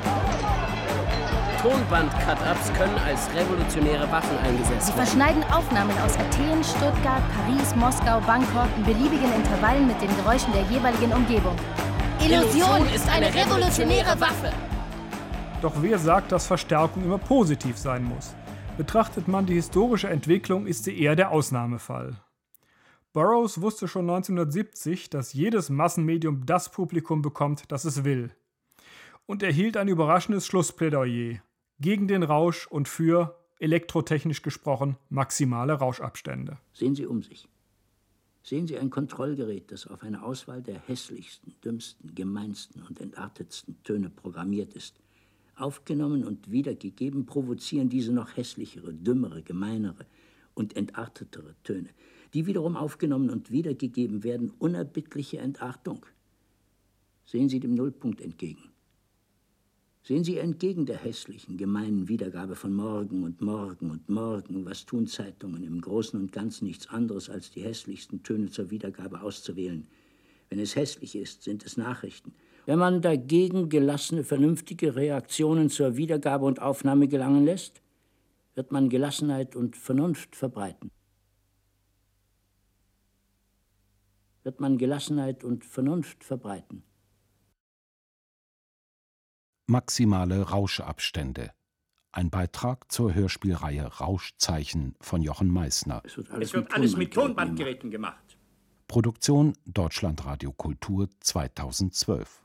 Tonband-Cut-Ups können als revolutionäre Waffen eingesetzt werden. Sie verschneiden Aufnahmen aus Athen, Stuttgart, Paris, Moskau, Bangkok in beliebigen Intervallen mit den Geräuschen der jeweiligen Umgebung. Illusion ist eine revolutionäre Waffe! Doch wer sagt, dass Verstärkung immer positiv sein muss? Betrachtet man die historische Entwicklung, ist sie eher der Ausnahmefall. Burroughs wusste schon 1970, dass jedes Massenmedium das Publikum bekommt, das es will. Und er hielt ein überraschendes Schlussplädoyer gegen den Rausch und für, elektrotechnisch gesprochen, maximale Rauschabstände. Sehen Sie um sich. Sehen Sie ein Kontrollgerät, das auf eine Auswahl der hässlichsten, dümmsten, gemeinsten und entartetsten Töne programmiert ist. Aufgenommen und wiedergegeben provozieren diese noch hässlichere, dümmere, gemeinere und entartetere Töne. Die wiederum aufgenommen und wiedergegeben werden unerbittliche Entartung. Sehen Sie dem Nullpunkt entgegen. Sehen Sie entgegen der hässlichen, gemeinen Wiedergabe von Morgen und Morgen und Morgen, was tun Zeitungen im Großen und Ganzen nichts anderes, als die hässlichsten Töne zur Wiedergabe auszuwählen. Wenn es hässlich ist, sind es Nachrichten. Wenn man dagegen gelassene, vernünftige Reaktionen zur Wiedergabe und Aufnahme gelangen lässt, wird man Gelassenheit und Vernunft verbreiten. Wird man Gelassenheit und Vernunft verbreiten. Maximale Rauschabstände. Ein Beitrag zur Hörspielreihe Rauschzeichen von Jochen Meissner. Es wird alles mit Tonbandgeräten gemacht. Produktion Deutschlandradio Kultur 2012.